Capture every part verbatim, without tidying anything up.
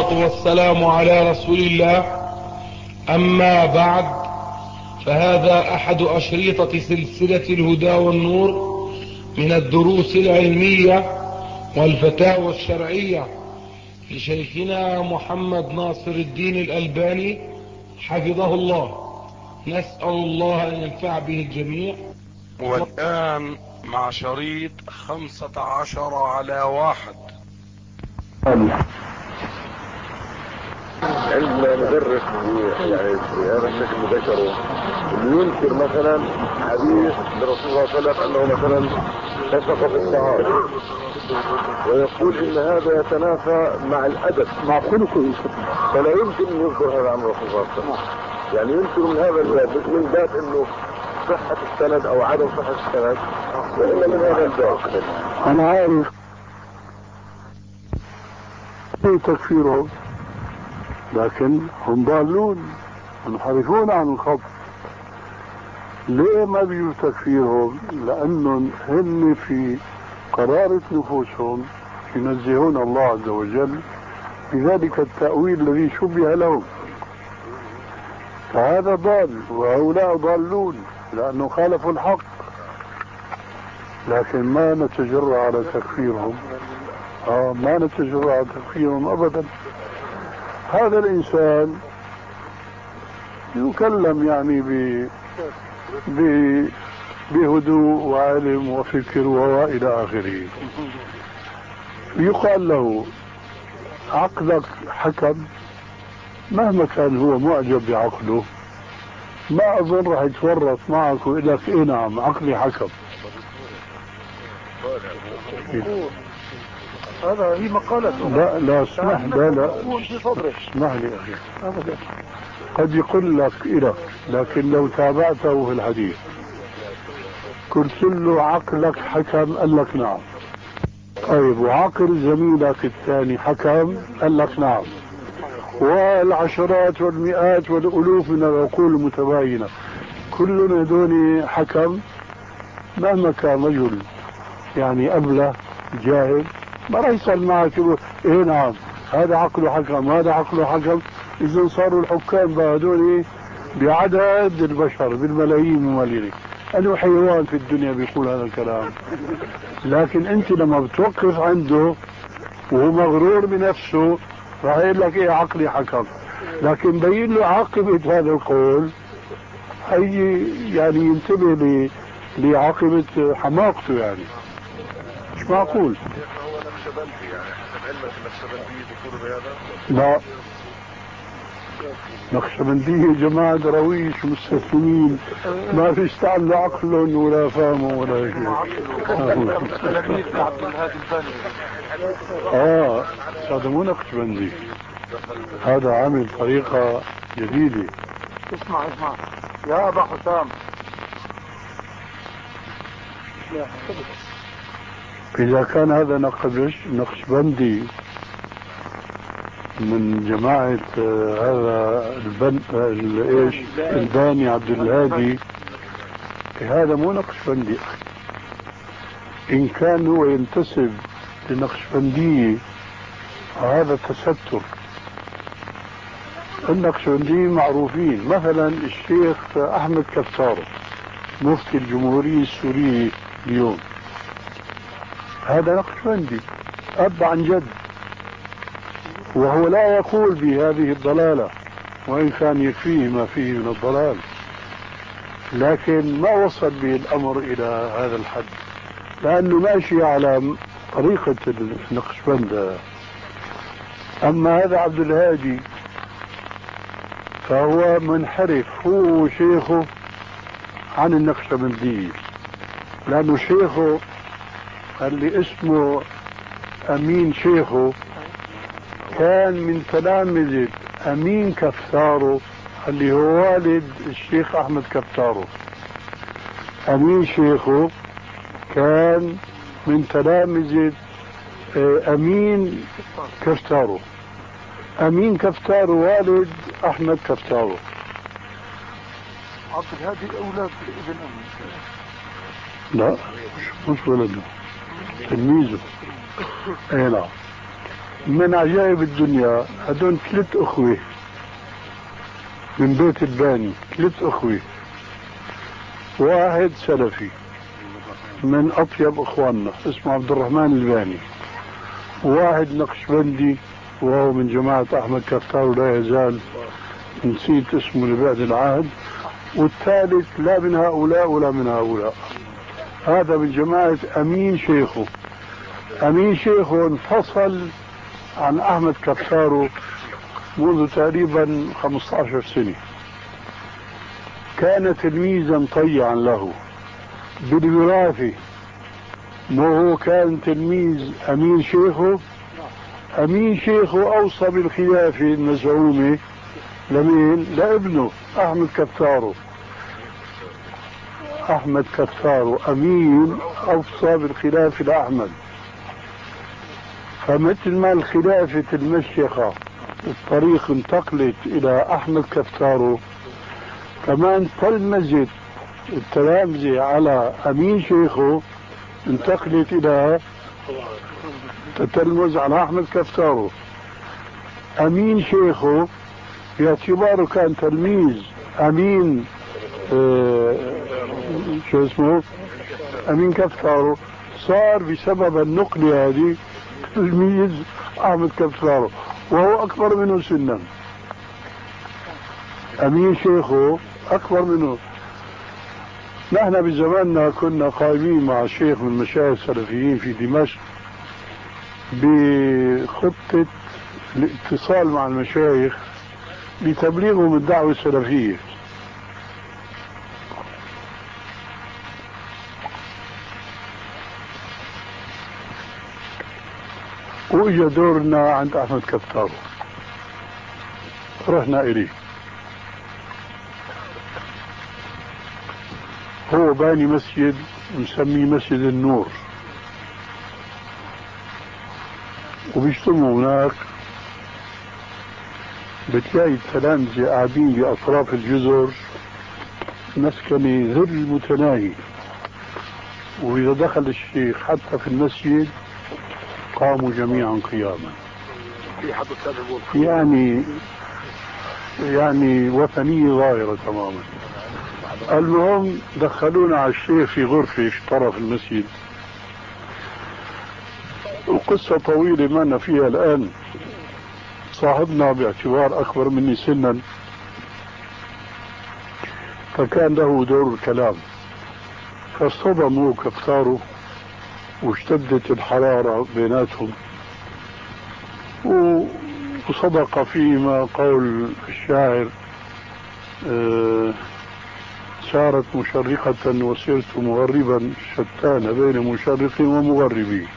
والصلاة والسلام على رسول الله. أما بعد، فهذا أحد أشريطة سلسلة الهدى والنور من الدروس العلمية والفتاوى الشرعية لشيخنا محمد ناصر الدين الألباني حفظه الله. نسأل الله أن ينفع به الجميع. والآن مع شريط خمسة عشر على واحد. عندنا مدرس يعني في هذا الشكل ذكره انه ينكر مثلا حديث للرسول صلى الله عليه وسلم انه مثلا فسق في الطهارة، ويقول ان هذا يتنافى مع الادب مع خلقه، فلا يمكن ان يذكر هذا عن الرسول صلى الله عليه وسلم. يعني ينكر من هذا الباب، مش من باب انه صحة السند او عدم صحة السند، والا من هذا الباب. انا عارف ايه تكفيرهم، لكن هم ضالون منحرفون عن الخط. ليه ما بيجوز تكفيرهم؟ لانهم هن في قرارة نفوسهم ينزهون الله عز وجل بذلك التأويل الذي شبه لهم، فهذا ضال وهؤلاء ضالون لأنه خالفوا الحق. لكن ما نتجرأ على تكفيرهم، آه ما نتجرأ على تكفيرهم أبدا. هذا الإنسان يكلم يعني ب ب بهدوء وعلم وفكر وإلى آخره، يقال له عقلك حكم، مهما كان هو معجب بعقله ما أظن راح يتورط معك ويقول لك إيه نعم عقلي حكم. هذا هي مقالته. لا لا اسمح لا لا اسمح لي أخي، أبدا قد يقول لك إلى، لكن لو تابعته في الحديث قلت له عقلك حكم قال لك نعم، طيب وعقل زميلك الثاني حكم قال لك نعم، والعشرات والمئات والألوف من العقول المتباينة كل هذول حكم، مهما كان رجل يعني أبله جاهل ما راح يسأل معك يقول إيه نعم هذا عقله حكم هذا عقله حكم. إذا صاروا الحكام بهذول بعدد البشر بالملايين وملايين، أنه حيوان في الدنيا بيقول هذا الكلام. لكن أنت لما بتوقف عنده وهو مغرور بنفسه راح يقول لك إيه عقلي حكم، لكن بين له عاقبة هذا القول هي يعني ينتبه لعاقبة حماقته، يعني مش معقول. لا نقشبندية جماعة درويش مستسلمين ما في استعملوا عقلهم ولا فهموا ولا شيء. اه هذا مو نقشبندي، هذا عامل طريقة جديدة. اسمع اسمع يا أبا حسام، إذا كان هذا نقشبندي من جماعة هذا البن ايش الباني عبد الهادي، هذا مو نقشبندي. إن كان هو ينتسب للنقشبندية هذا تستر. النقشبنديين معروفين، مثلا الشيخ أحمد كفتارو مفتي الجمهورية السورية اليوم، هذا نقشبندي أب عن جد، وهو لا يقول بهذه الضلالة وإن كان يكفيه ما فيه من الضلال، لكن ما وصل به الأمر إلى هذا الحد لأنه ماشي على طريقة النقشبند. أما هذا عبد الهادي فهو منحرف هو وشيخه عن النقشبندية، لأنه شيخه اللي اسمه أمين شيخه كان من تلامذة أمين كفتارو اللي هو والد الشيخ أحمد كفتارو. أمين شيخه كان من تلامذة أمين كفتارو. أمين كفتارو والد أحمد كفتارو. عبد الهادي أولاد ابن أمين؟ لا مش ولده، تلميذه. اي نعم. من عجائب الدنيا هدول ثلاث أخوة من بيت الباني، ثلاث أخوة، واحد سلفي من أطيب إخواننا اسمه عبد الرحمن الباني، واحد نقشبندي وهو من جماعة أحمد كفتار لا يزال نسيت اسمه لبعد العهد، والثالث لا من هؤلاء ولا من هؤلاء، هذا من جماعة أمين شيخه. أمين شيخه انفصل عن أحمد كفتار منذ تقريبا خمسة عشر سنة، كان تلميذا طيعا له بالوراثة، وهو كان تلميذ أمين شيخه. أمين شيخه أوصى بالخلافة المزعومة لمين؟ لابنه أحمد كفتار. أحمد كفتار أمين أوصى بالخلافة لأحمد، فمثل ما الخلافة المشيخة الطريق انتقلت إلى أحمد كفتار، كمان تلمذت التلامذة على أمين شيخه انتقلت إلى تتلمذ على أحمد كفتار. أمين شيخه باعتباره كان تلميذ أمين اه شو اسمه أمين كفتار، صار بسبب النقلة هذه تلميذ أحمد كفتار وهو أكبر منه سنا. أمين شيخه أكبر منه. نحن بزماننا كنا قائمين مع الشيخ من المشايخ السلفيين في دمشق بخطة الاتصال مع المشايخ لتبليغهم الدعوة السلفية. وإجا دورنا عند أحمد كفتار، رحنا إليه. هو باني مسجد مسميه مسجد النور، وبيجتمعوا هناك، بتلاقي التلامذة قاعدين بأطراف الجزر، مسكنة ظل متناهي، وإذا دخل الشيخ حتى في المسجد قاموا جميعا قياما، يعني يعني وثنية ظاهرة تماما. المهم دخلونا على الشيخ في غرفة في طرف المسجد، وقصة طويلة ما أنا فيها الآن. صاحبنا باعتبار أكبر مني سنا فكان له دور الكلام، فاصطدموا كفتاره واشتدت الحرارة بيناتهم، وصدق فيما قول الشاعر اه سارت مشرقة وسرت مغربا شتان بين مشرق ومغربي.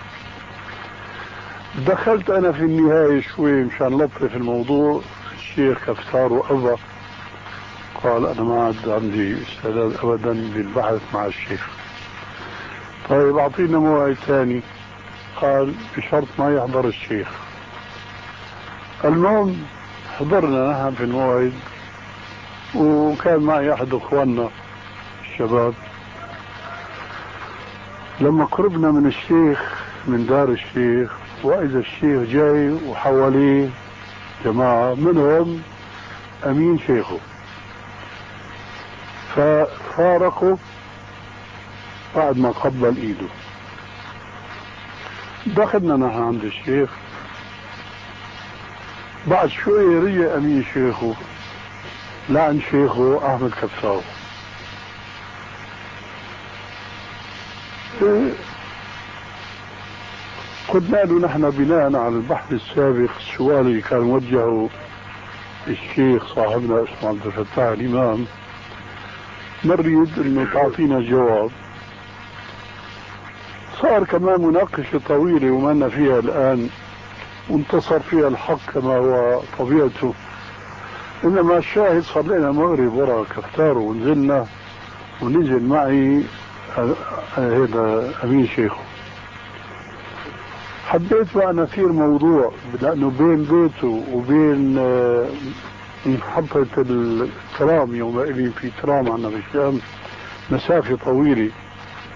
دخلت أنا في النهاية شوي مشان لطف الموضوع. الشيخ كفتار وأبى، قال أنا ما عاد عندي استعداد أبدا للبحث مع الشيخ. طيب أعطينا موعد ثاني، قال بشرط ما يحضر الشيخ. المهم حضرنا نحن في الموعد، وكان معي أحد أخواننا الشباب. لما قربنا من الشيخ من دار الشيخ، وإذا الشيخ جاي وحواليه جماعة منهم أمين شيخه، ففارقوا بعد ما قبل إيده. دخلنا نحن عند الشيخ، بعد شوي رجع أمين شيخه لعن شيخه أحمد كفتار. قلنا له نحن بناء على البحث السابق السؤال اللي كان وجهه الشيخ صاحبنا اسمه عبد الفتاح الإمام، نريد انه تعطينا جواب. صار كمان مناقشة طويلة وما فيها الآن، وانتصر فيها الحق كما هو طبيعته. إنما الشاهد صلينا مغرب وراء كفتار ونزلنا، ونزل معي هذا أمين شيخه. حبيت بقى نثير موضوع، لأنه بين بيته وبين محطة الترام يومئذ في ترام عنا بالشام مسافة طويلة.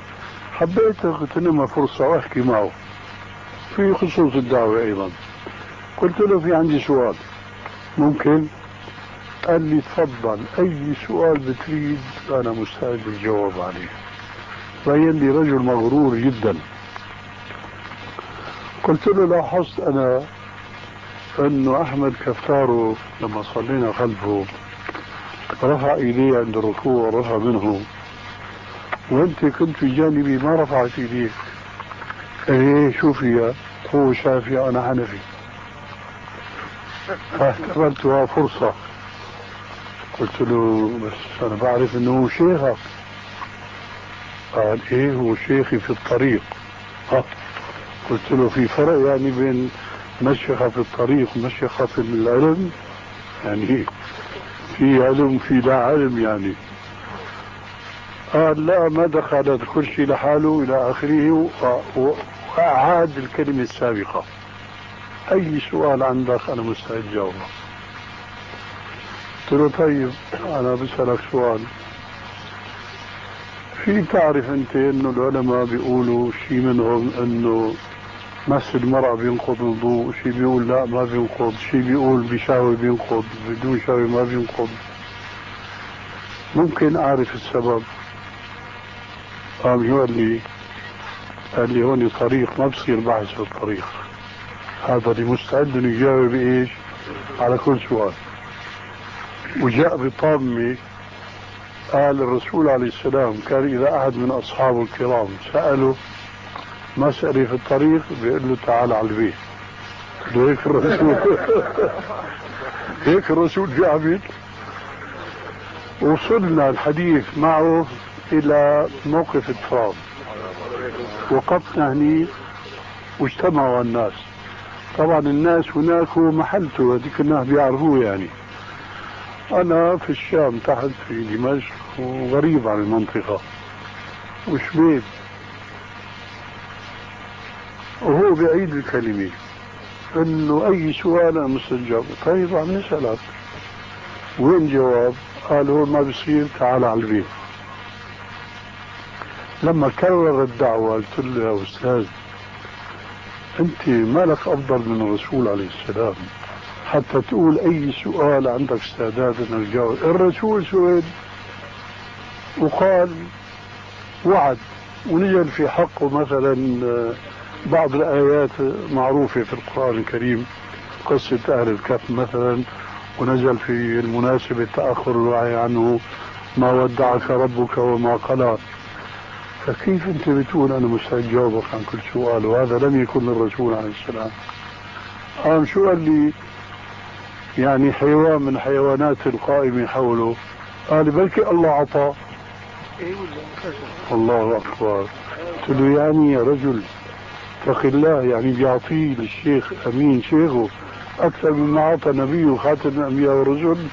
حبيت اغتنم فرصة واحكي معه في خصوص الدعوة أيضا. قلت له في عندي سؤال ممكن؟ قال لي تفضل، أي سؤال بتريد أنا مستعد الجواب عليه. بين لي رجل مغرور جدا. قلت له لاحظت أنا أنه أحمد كفتاره لما صلينا خلفه رفع إيديه عند الركوع ورفع منه، وأنت كنت في جانبي ما رفعت إيديك. إيه شوفي، هو شافعي أنا حنفي، فاعتبرتها فرصة. قلت له بس أنا بعرف أنه هو شيخك. قال إيه هو شيخي في الطريق. ها قلت له في فرق يعني بين مشيخة في الطريق ومشيخة في العلم؟ يعني في علم في لا علم يعني. قال لا ما دخل كل شيء لحاله إلى آخره، وأعاد الكلمة السابقة. أي سؤال عندك أنا مستعد جاوبه. قلت له طيب أنا بسألك سؤال، في تعرف أنت إنه العلماء بيقولوا شيء منهم إنه مس المرأة بينقض الوضوء، شيء بيقول لا ما بينقض، شيء بيقول بشهوة بينقض، بدون شهوة ما بينقض، ممكن أعرف السبب؟ قام يقول لي قال لي هون طريق ما بصير بحث في الطريق، هذا اللي مستعد انه يجاوب ايش على كل سؤال. وجاء بطامة قال الرسول عليه السلام كان إذا أحد من أصحابه الكرام سأله مسألة في الطريق بيقول له تعال على البيت. هيك الرسول هيك الرسول جابت. وصلنا الحديث معه إلى موقف التراب، وقفنا هني واجتمعوا الناس. طبعا الناس هناك هو محلته، هذيك الناس بيعرفوه يعني. أنا في الشام تحت في دمشق وغريب عن المنطقة وشبيب، وهو بيعيد الكلمة إنه أي سؤال أنا مستجاب. طيب عم نسألك وين جواب؟ قال هو ما بصير تعال على البيت. لما كرر الدعوة قلت له يا أستاذ أنت مالك أفضل من الرسول عليه السلام حتى تقول أي سؤال عندك استعداد أن تجاوب. الرسول سئل وقال وعد ونزل في حقه مثلا بعض الآيات معروفة في القرآن الكريم، قصة أهل الكهف مثلا، ونزل في المناسبة تأخر الوعي عنه ما ودعك ربك وما قلى. فكيف أنت بتقول أنا مستعد جاوبك عن كل سؤال وهذا لم يكن للرسول عليه السلام؟ قام شو قال لي يعني حيوان من حيوانات القائمة حوله، قال بلكي الله عطاه. الله أكبر. قلت له يعني يا رجل اتق الله، يعني بيعطيه للشيخ أمين شيخه أكثر مما أعطى نبيه خاتم الأنبياء والرسل،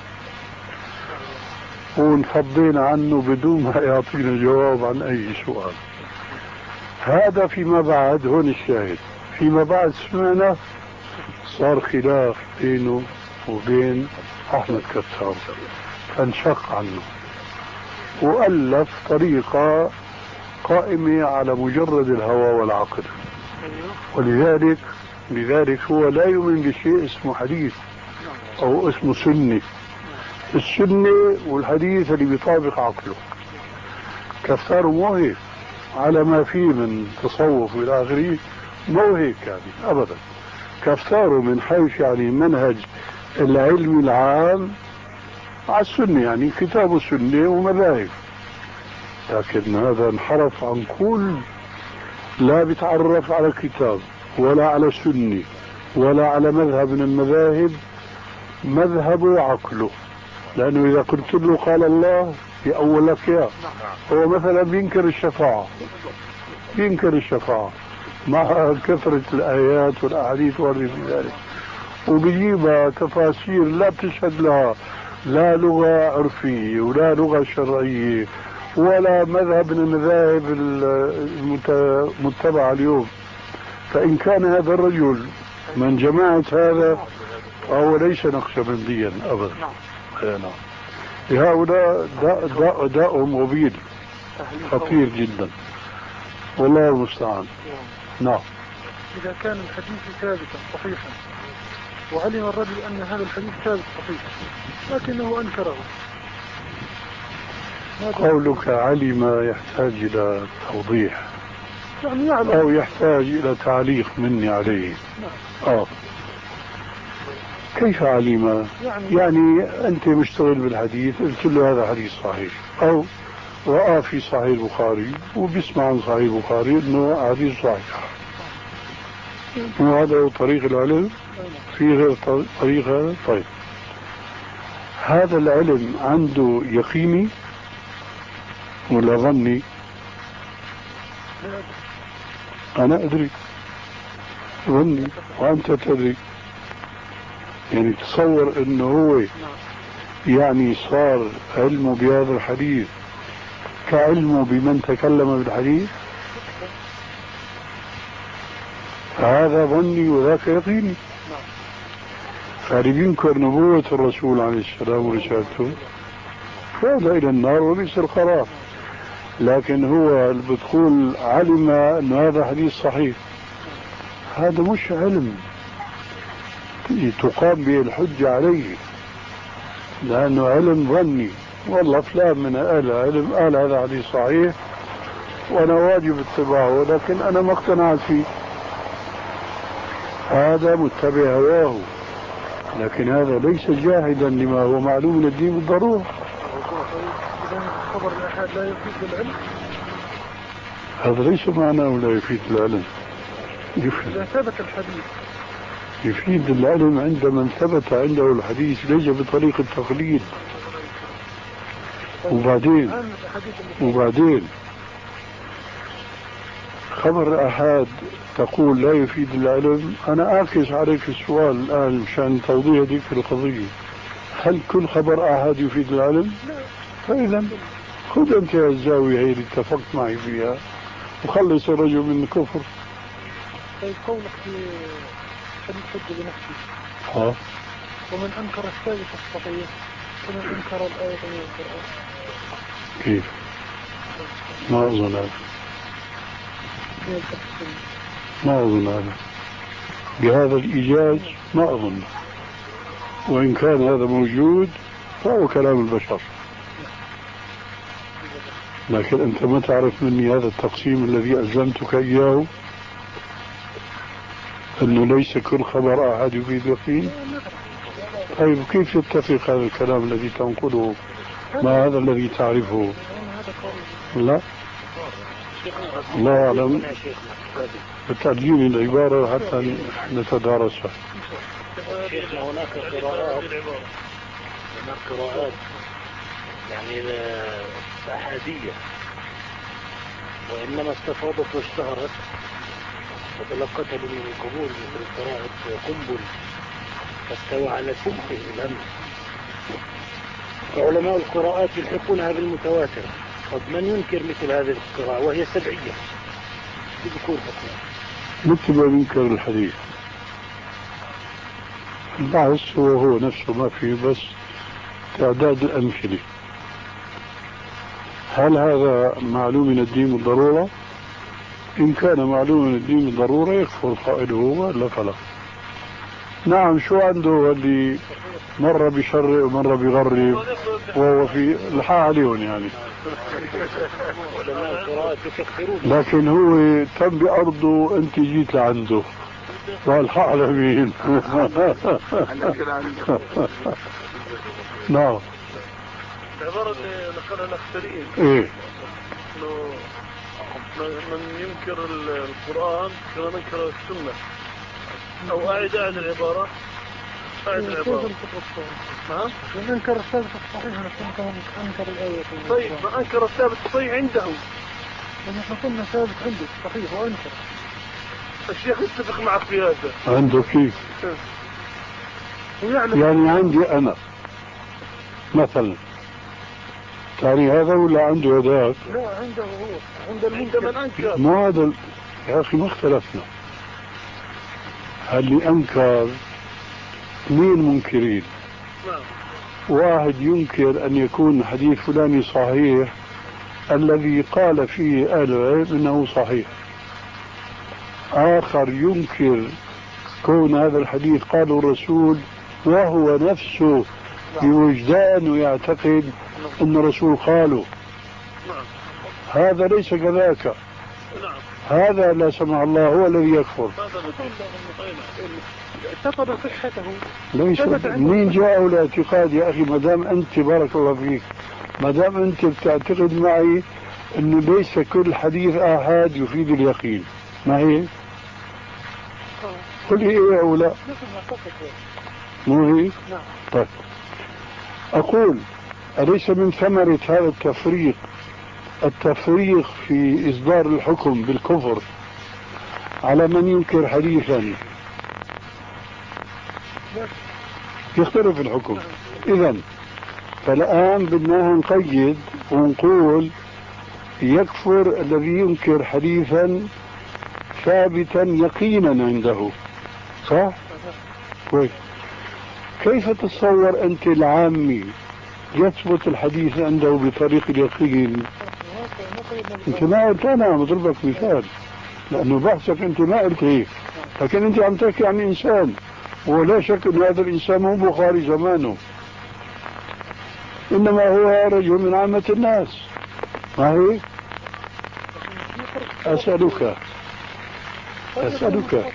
ونفضينا عنه بدون ما يعطينا جواب عن أي سؤال. هذا فيما بعد. هون الشاهد، فيما بعد سمعنا صار خلاف بينه وبين أحمد كفتار، فانشق عنه وألف طريقة قائمة على مجرد الهوى والعقل. ولذلك لذلك هو لا يؤمن بشيء اسمه حديث أو اسمه سنة. السنة والحديث اللي بيطابق عقله. كفتار مو هيك على ما فيه من تصوف إلى آخره، مو هيك يعني أبدا. كفتاره من حيث يعني منهج العلم العام على السنة، يعني كتاب السنة ومذاهب، لكن هذا انحرف عن كل، لا بيتعرف على كتاب ولا على سنة ولا على مذهب من المذاهب، مذهبه عقله. لأنه إذا قلت له قال الله يأول لك إياه. هو مثلا بينكر الشفاعة، بينكر الشفاعة مع كثرة الآيات والأحاديث وغير ذلك، وبيجيبها تفاسير لا بتشهد لها لا لغة عرفية ولا لغة شرعية ولا مذهب من المذاهب المتبعة اليوم. فإن كان هذا الرجل من جماعة هذا فهو ليس نقشبنديا أبدا. نعم. لهؤلاء داء داء داء وبيل خطير جدا، والله المستعان. نعم. إذا كان الحديث ثابتا صحيحا وعلم الرجل أن هذا الحديث ثابت صحيح لكنه أنكره. قولك علم يحتاج إلى توضيح يعني يعلم أو يحتاج إلى تعليق مني عليه. آه. كيف علم؟ يعني, يعني أنت مشتغل بالحديث قلت له هذا حديث صحيح، أو رأى في صحيح البخاري وبيسمع عن صحيح البخاري أنه حديث صحيح، وهذا هو طريق العلم في غير طريق هذا. طيب هذا العلم عنده يقيني ولا ظني؟ أنا أدري ظني وأنت تدري. يعني تصور أنه هو يعني صار علمه بهذا الحديث كعلمه بمن تكلم بالحديث، هذا ظني وذاك يقيني. فاللي بينكر نبوة الرسول عليه السلام ورسالته فهذا إلى النار وليس القرار. لكن هو اللي بتقول علم أن هذا حديث صحيح، هذا مش علم تقام به الحجة عليه، لأنه علم ظني. والله فلان من أهل علم قال هذا حديث صحيح وأنا واجب اتباعه، لكن أنا ما اقتنعت فيه، هذا متبع هواه، لكن هذا ليس جاهدا لما هو معلوم من الدين بالضرورة. خبر الأحد لا يفيد العلم، هذا ليس معناه لا يفيد العلم. يفيد. إذا ثبت الحديث يفيد العلم عند من ثبت عنده الحديث ليس بطريق التقليد. وبعدين وبعدين خبر أحد تقول لا يفيد العلم. أنا أعكس عليك السؤال الآن مشان توضيح هذيك القضية، هل كل خبر أحد يفيد العلم؟ فإذا خذ أنت الزاوية هي اللي اتفقت معي فيها وخلص الرجل من الكفر. طيب قولك في حديث حجة بنفسه، ها ومن أنكر الثابت الصحيح ومن أنكر الآية من القرآن، كيف؟ ما أظن هذا، ما أظن هذا بهذا الإيجاز، ما أظن. وإن كان هذا موجود فهو كلام البشر، لكن أنت ما تعرف مني هذا التقسيم الذي ألزمتك إياه، أنه ليس كل خبر أحد يفيد يقين. طيب كيف يتفق هذا الكلام الذي تنقله مع هذا الذي تعرفه؟ لا، الله أعلم. بتعجيني العبارة حتى نتدارسها. شيخنا هناك قراءات هناك قراءات يعني أحادية وإنما استفاضت واشتهرت وتلقتها من القبول، مثل قراءة قنبل فاستوى على سلكه الأمر. علماء القراءات يلحقونها بالمتواتر. طب من ينكر مثل هذه القراءة وهي سبعية بذكور حكمها؟ مثل ما ينكر الحديث. البحث هو هو نفسه، ما فيه بس تعداد الأمثلة. هل هذا معلوم من الدين بالضرورة؟ إن كان معلوم من الدين بالضرورة يكفر قائله ولا فلا. نعم، شو عنده اللي مرة بشر ومرة بغرب وهو في الحق عليهم يعني، لكن هو تم بأرضه أنت جيت لعنده والحق على مين؟ نعم. العبارة اللي نقلها الأخسرين إيه؟ إنه من ينكر القرآن كما ننكر السنة، أو أعد أعد العبارة أعد العبارة. نعم. من أنكر الثابت الصحيح أنكر الآية. طيب ما أنكر الثابت الصحيح عنده، نحن قلنا ثابت عنده صحيح وأنكر. الشيخ يتفق معك في هذا. عنده كيف؟ يعني عندي أنا مثلا يعني هذا ولا عنده هذاك؟ لا عنده هو، عند المنكر من أنكر. ما هذا يا أخي ما اختلفنا. اللي أنكر اثنين منكرين. نعم. واحد ينكر أن يكون حديث فلاني صحيح الذي قال فيه أهل العلم أنه صحيح. آخر ينكر كون هذا الحديث قاله الرسول وهو نفسه بوجدانه يعتقد أن الرسول قاله. هذا ليس كذاك. هذا لا سمح الله هو الذي يكفر. اعتقد صحته. ليس منين جاءه الاعتقاد يا أخي؟ ما دام أنت بارك الله فيك، ما دام أنت بتعتقد معي أنه ليس كل حديث آحاد يفيد اليقين، ما هي؟ قل إيه أو لا؟ مو هي؟ طيب أقول أليس من ثمرة هذا التفريق التفريق في إصدار الحكم بالكفر على من ينكر حديثا يختلف الحكم؟ إذن فالآن بدنا نقيد ونقول يكفر الذي ينكر حديثا ثابتا يقينا عنده، صح؟ كويس. كيف تتصور أنت العامي يثبت الحديث عنده بطريق اليقين؟ انت ما قلت، انا عم بضربك مثال لانه بحثك انت ما قلت هيك، لكن انت عم تحكي عن انسان ولا شك ان هذا الانسان مو بخاري زمانه، انما هو رجل من عامة الناس، ما هي؟ اسألك اسألك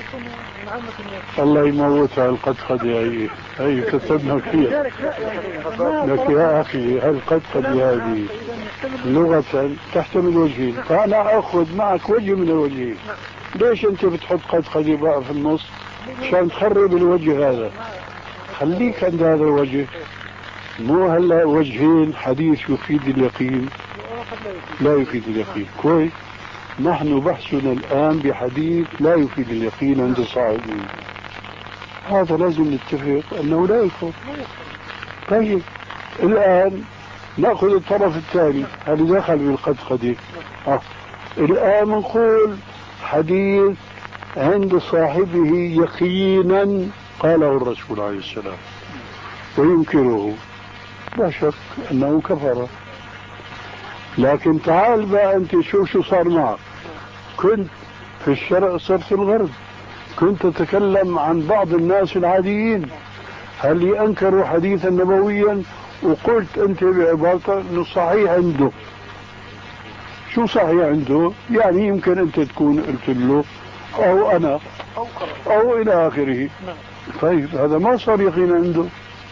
الله يموتها القدقد يا هي هي كتبنا فيها لك يا اخي. هالقدقد هذه لغة تحتمل وجهين، فانا اخذ معك وجه من الوجهين. ليش انت بتحط قدقد بقى في النص عشان تخرب الوجه هذا؟ خليك عند هذا الوجه، مو هلا وجهين حديث يفيد اليقين لا يفيد اليقين. كويس. نحن بحثنا الآن بحديث لا يفيد اليقين عند صاحبه، هذا لازم نتفق أنه لا يكفر. طيب الآن نأخذ الطرف الثاني اللي دخل بالقدقدة. آه. الآن نقول حديث عند صاحبه يقينا قاله الرسول عليه السلام وينكره، لا شك أنه كفر. لكن تعال بقى أنت شوف شو صار معك. كنت في الشرق صرت في الغرب، كنت تتكلم عن بعض الناس العاديين هل أنكروا حديثا نبويا وقلت أنت بعبارتك أنه صحيح عنده. شو صحيح عنده؟ يعني يمكن أنت تكون قلت له أو أنا أو إلى آخره. طيب هذا ما صار يقين عنده،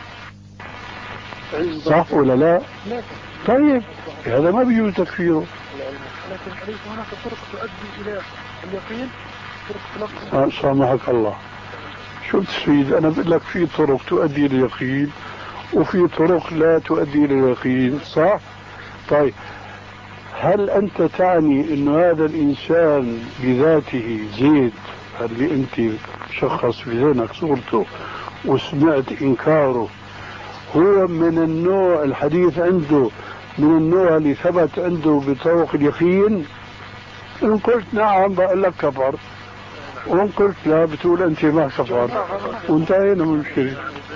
صح ولا لا؟ طيب هذا ما بيجوز تكفيره. لكن أليس هناك طرق تؤدي إلى اليقين؟ طرق سامحك الله، شو تفيد؟ أنا بقول لك في طرق تؤدي إلى اليقين وفي طرق لا تؤدي إلى اليقين، صح؟ طيب هل أنت تعني إنه هذا الإنسان بذاته زيد اللي أنت شخص في ذهنك صورته وسمعت إنكاره هو من النوع الحديث عنده من النوع اللي ثبت عنده بطرق اليقين؟ إن قلت نعم بقول لك كفر، وإن قلت لا بتقول أنت ما كفر، وانتهينا من المشكلة.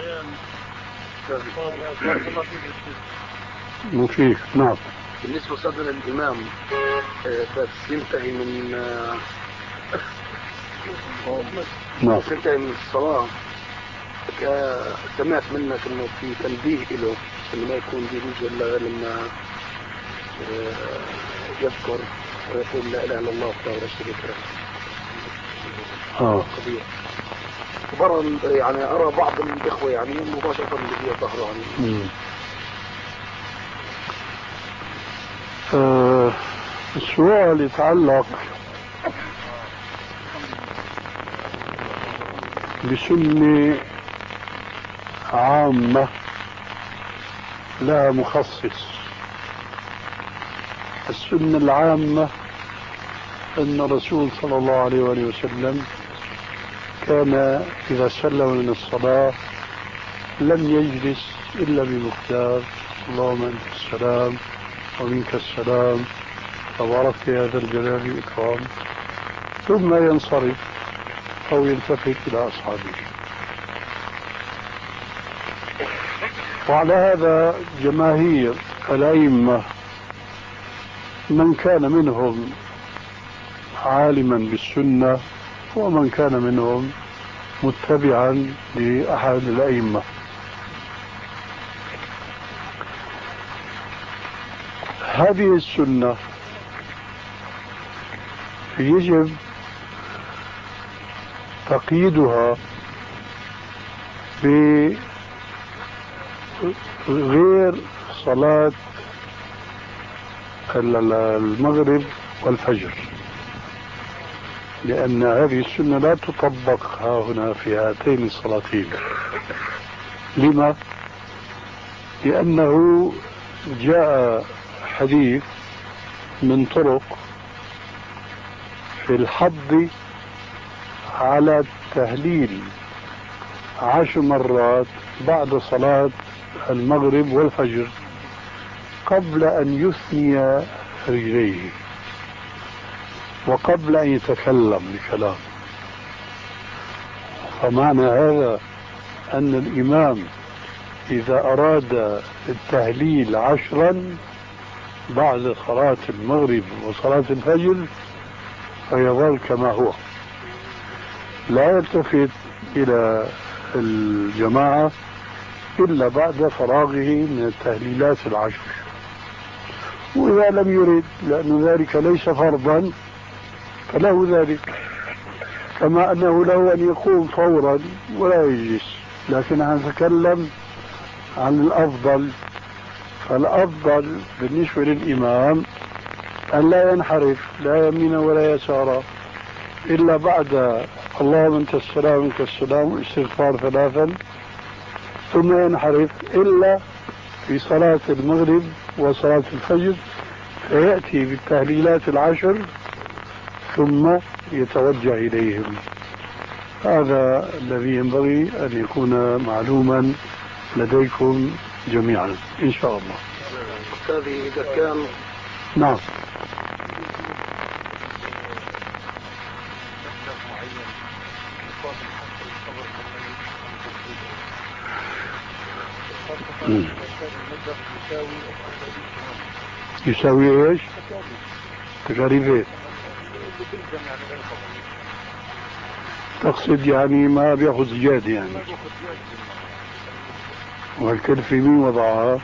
مفيد. نعم. بالنسبة صدر الإمام بس ينتهي من نعم ينتهي من الصلاة، سمعت منك إنه في تنبيه له إنه ما يكون بيجوز إلا لما يذكر ويقول لا إله إلا الله وحده لا شريك له. آه. برا يعني أرى بعض الإخوة يعني مباشرة اللي يظهروا عنه. آه السؤال يتعلق بسنة عامة لا مخصص. السنة العامة أن الرسول صلى الله عليه وآله وسلم كان إذا سلم من الصلاة لم يجلس إلا بمقدار اللهم أنت السلام ومنك السلام تبارك يا ذا الجلال والإكرام، ثم ينصرف أو يلتفت إلى أصحابه. وعلى هذا جماهير الأئمة من كان منهم عالما بالسنة ومن كان منهم متبعا لأحد الأئمة. هذه السنة يجب تقييدها بغير صلاة المغرب والفجر، لأن هذه السنة لا تطبق ها هنا في هاتين الصلاتين. لما؟ لأنه جاء حديث من طرق في الحض على التهليل عشر مرات بعد صلاة المغرب والفجر قبل أن يثني رجليه وقبل أن يتكلم بكلام. فمعنى هذا أن الإمام إذا أراد التهليل عشرا بعد صلاة المغرب وصلاة الفجر فيظل كما هو، لا يلتفت إلى الجماعة إلا بعد فراغه من التهليلات العشر. وإذا لم يرد لأن ذلك ليس فرضا فله ذلك، كما أنه له أن يقوم فورا ولا يجلس. لكن نتكلم عن الأفضل، فالأفضل بالنسبة للإمام أن لا ينحرف لا يمين ولا يسارا إلا بعد اللهم أنت السلام منك السلام استغفار ثلاثا، ثم ينحرف إلا في صلاة المغرب وصلاة الفجر فيأتي بالتهليلات العشر ثم يتوجه إليهم. هذا الذي ينبغي أن يكون معلوما لديكم جميعا إن شاء الله. أستاذي إذا كان نعم يساوي ايش؟ تكاليف تقصد يعني ما بياخذ زيادة يعني، والكلفة مين وضعها؟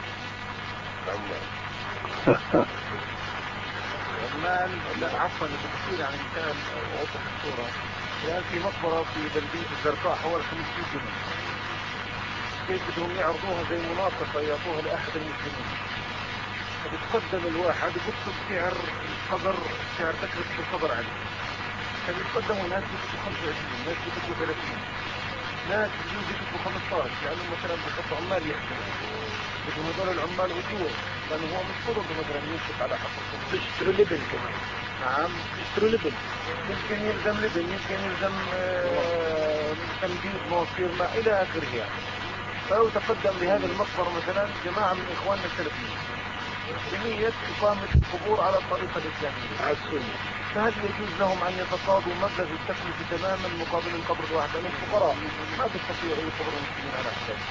لا عفوا بتصير يعني مثال اوضح الصورة. الان في مقبرة في بلدية الزرقاء حوالي خمسمائة جنيه، كيف بدهم يعرضوها زي مناقصة يعطوها لأحد المسلمين، فبتقدم الواحد بيكتب سعر القبر، سعر تكلفة القبر عليه، فبيتقدموا ناس بيكتبوا خمسة وعشرين، ناس بيكتبوا ثلاثين، ناس بيكتبوا خمسة عشر، لأنه مثلا بيحطوا عمال يحكموا بدهم هذول العمال أجور، لأنه هو مش فرض مثلا ينفق على حق القبر. بيشتروا لبن كمان. نعم بيشتروا لبن، يمكن يلزم لبن، يمكن يلزم آه تمديد مواسير ما إلى آخره يعني. فلو تقدم لهذه المقبرة مثلا جماعة من إخواننا السلفيين بنية إقامة القبور على الطريقة الإسلامية على السنة، فهل يجوز لهم أن يتصادوا مبلغ التكلفة تماما مقابل القبر الواحد؟ لأن الفقراء ما تستطيعوا يقبروا المسلمين على حسابهم.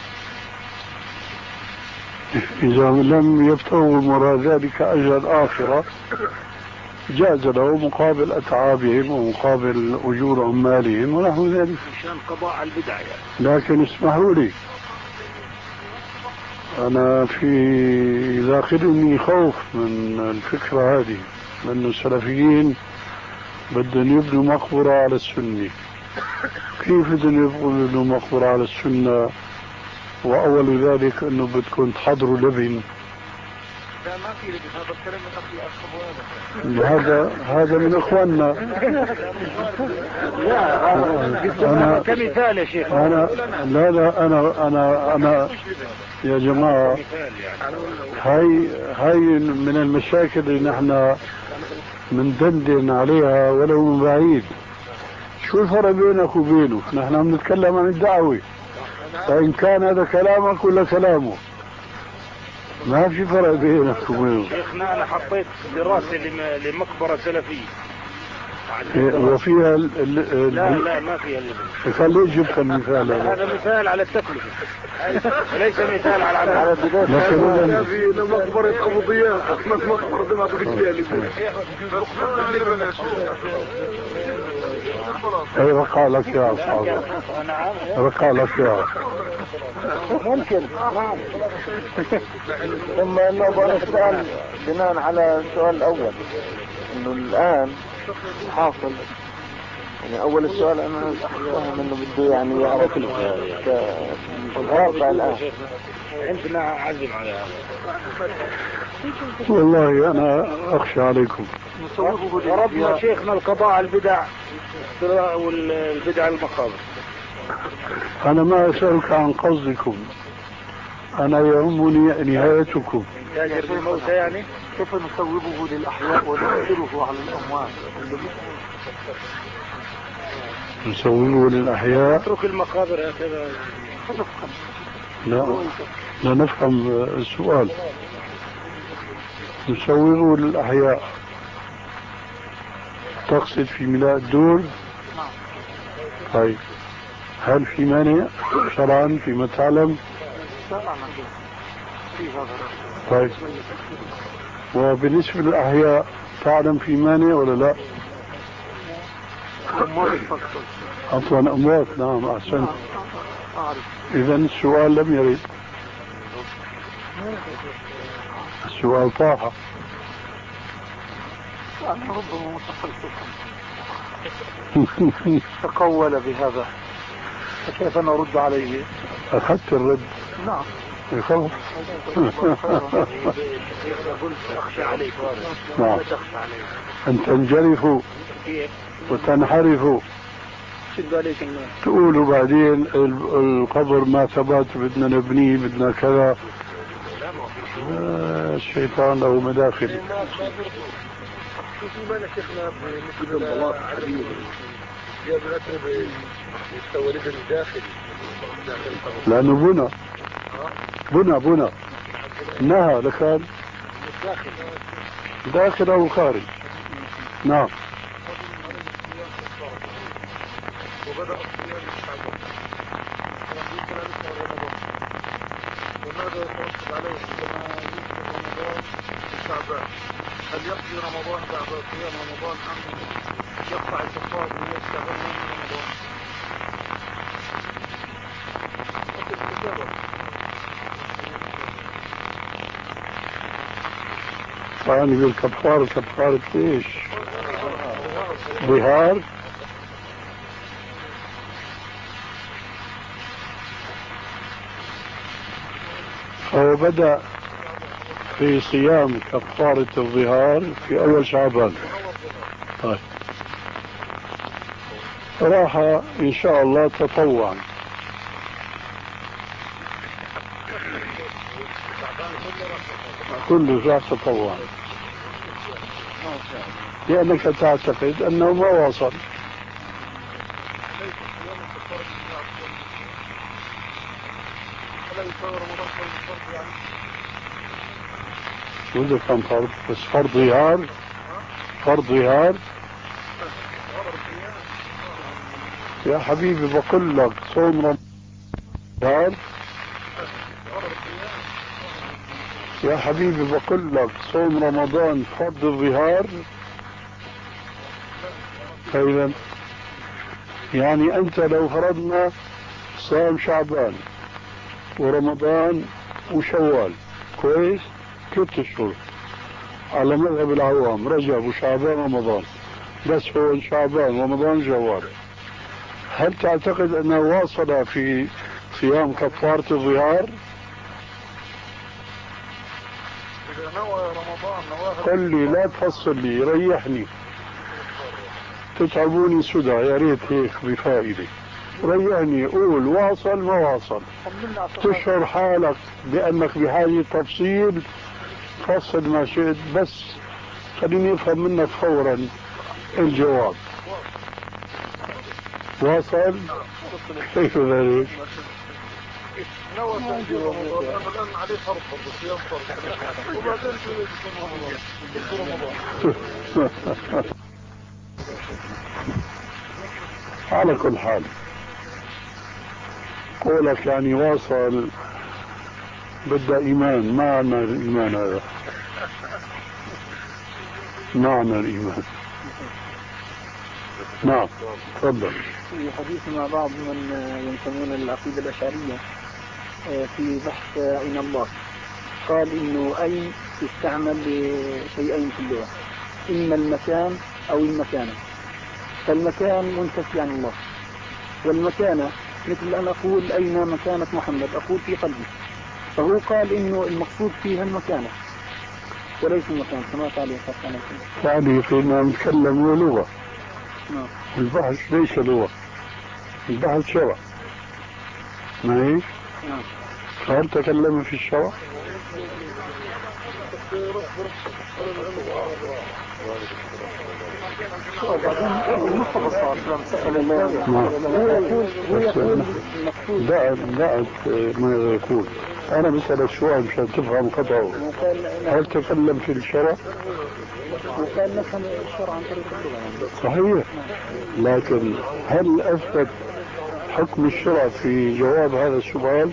إذا لم يبتغوا وراء ذلك أجر الآخرة جاز له مقابل أتعابهم ومقابل أجور عمالهم ونحو ذلك مشان قضاء على البدع يعني. لكن اسمحوا لي، أنا في داخلني خوف من الفكرة هذه، لأن السلفيين بدهم يبنوا مقبرة على السنة. كيف بدهم يبنوا مقبرة على السنة وأول ذلك أنه بدكم تحضروا لبن؟ لا ما في لبن، هذا الكلام من أخي أخوانك. هذا هذا من إخواننا. لا أنا كمثال يا شيخ. أنا لا لا أنا أنا أنا يا جماعة هاي هاي من المشاكل اللي نحن مندندن عليها ولو من بعيد. شو الفرق بينك وبينه؟ نحن بنتكلم عن الدعوة، فإن كان هذا كلامك ولا كلامه ما في فرق بينك وبينه. شيخنا أنا حطيت دراسة لمقبرة سلفية وفيها ال ال لا لا ما فيها اللبن. خليه جبت المثال هذا. هذا مثال على التكلفة وليس مثال على العمل. لكن في مقبرة أبو ضياء مقبرة ما تقول فيها اللبن. اي رقع لك يا اصحابي، رقع لك يا ممكن. نعم. ثم انه بقى السؤال بناء على السؤال الاول، انه الان حاصل يعني اول السؤال انا فاهم انه بده يعني يعرف الواقع الان. عندنا عزم على هذا. والله انا اخشى عليكم. ضربنا شيخنا القضاء على البدع والبدع المقابر. انا ما اسالك عن قصدكم، انا يهمني نهايتكم. تاجر بالموتى يعني كيف نصوبه للاحياء وننكره على الاموات؟ نسويه للاحياء؟ نترك المقابر هكذا. لا لا نفهم السؤال. نسويه للاحياء تقصد في ميلاء الدور؟ نعم. طيب هل في مانع شرعا فيما تعلم؟ طيب وبالنسبة للأحياء تعلم في مانع ولا لا؟ عفوا أموات. نعم أحسنت. إذا السؤال لم يرد، السؤال طاح. ربما تقول بهذا، فكيف نرد عليه؟ أخذت الرد. نعم. يخوف. أخشى عليك. نعم. أن تنجرفوا وتنحرفوا تقولوا بعدين القبر ما ثبت بدنا نبنيه بدنا كذا. آه الشيطان له مداخل. في مانا شيخنا بالنسبة لعدم جاب الأسر بالتوليد الداخلي داخل القبر؟ لأنه بنى بنى بنى نهى لكان داخل أو خارج. نعم. وبدأ الصيام الشعبان ويمكن أن يكون رمضان، وماذا يترتب عليه عندما يكون رمضان الشعبان؟ هل يقضي رمضان بعد صيام رمضان أم يقطع الكفار من الشعبان من رمضان؟ يعني بالكفار كفارة ايش؟ ظهار؟ هو بدأ في صيام كفارة الظهار في أول شعبان. طيب راح إن شاء الله تطوعا. كله راح تطوعا لأنك تعتقد أنه ما وصل. وده كان فرض، بس فرض ظهار فرض ظهار يا حبيبي. بقول لك صوم رمضان يا حبيبي بقول لك صوم رمضان فرض الظهار. فإذا يعني أنت لو فرضنا صام شعبان ورمضان وشوال كويس ثلاث أشهر على مذهب العوام، رجب وشعبان رمضان، بس هو شعبان رمضان شوال، هل تعتقد أنه واصل في صيام كفارة الظهار؟ قل لي لا تفصل لي ريحني، تتعبوني سدى يا ريت هيك بفائدة. ريحني قول واصل ما واصل، تشعر حالك بأنك بحاجة تفصيل فصل ما شئت، بس خليني افهم منك فورا الجواب. واصل؟ كيف ذلك؟ نوى تأجيل رمضان أما الآن عليه فرض برضه صيام فرض وبعدين في رمضان. على كل حال قولك يعني واصل بدأ إيمان. ما عنا الإيمان هذا، ما عنا الإيمان. نعم تفضل. في حديث مع بعض من ينتمون للعقيدة الأشعرية في بحث أين الله، قال إنه أين يستعمل لشيئين في اللغة، إما المكان أو المكانة. فالمكان منتفي عن الله، والمكانة مثل أن أقول أين مكانة محمد، أقول في قلبي. فهو قال إنه المقصود فيها المكانة وليس المكان. كما تعليق تعليق إنه نتكلم لغة. نعم. البحث ليس لغة، البحث شرع. ما هي؟ نعم. هل تكلم في الشرع؟ بعد بعد ما يقول أنا بسألك سؤال مشان تفهم خطأه. هل تكلم في الشرع؟ وقال نفهم الشرع عن طريق اللغة. صحيح، لكن هل أثبت حكم الشرع في جواب هذا السؤال؟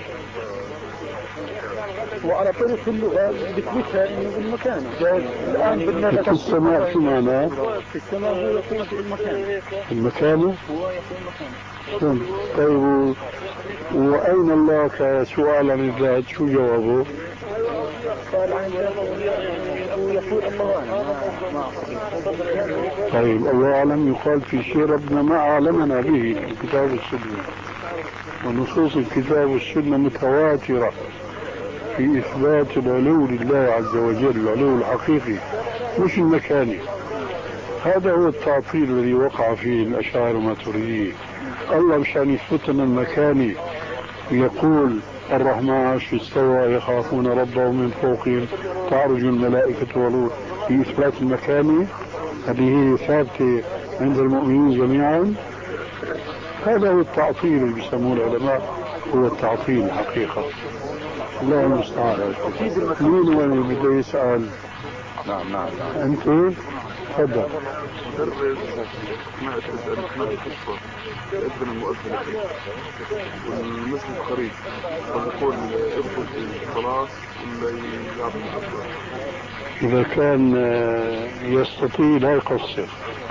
وعلى طريق اللغة بتثبتها إنه بالمكان. الآن بدنا في السماء في معناه؟ في السماء هو يقول في المكان. المكانة؟ هو يقول مكان. طيب وأين الله كسؤال عن الذات شو جوابه؟ قال عن يقول الله أعلم. طيب الله أعلم يقال في شيء ربنا ما أعلمنا به في الكتاب والسنة، ونصوص الكتاب والسنة متواترة في إثبات العلو لله عز وجل، العلو الحقيقي مش المكاني. هذا هو التعطيل الذي وقع فيه الأشاعرة الماتريدية. الله مشان يثبتنا المكاني يقول الرحمن عرش استوى يخافون ربهم من فوقهم تعرج الملائكة والروح، في إثبات المكاني هذه هي ثابتة عند المؤمنين جميعا. هذا هو التعطيل اللي بيسموه العلماء، هو التعطيل الحقيقة. الله المستعان. مين هو اللي بده يسأل؟ نعم نعم أنت تفضل. درس سمعت تسأل اسمها القصة يأذن المؤذن والمسجد قريب، فبقول ادخل في الصلاة ولا يلعب الأفضل؟ إذا كان يستطيع لا يقصر.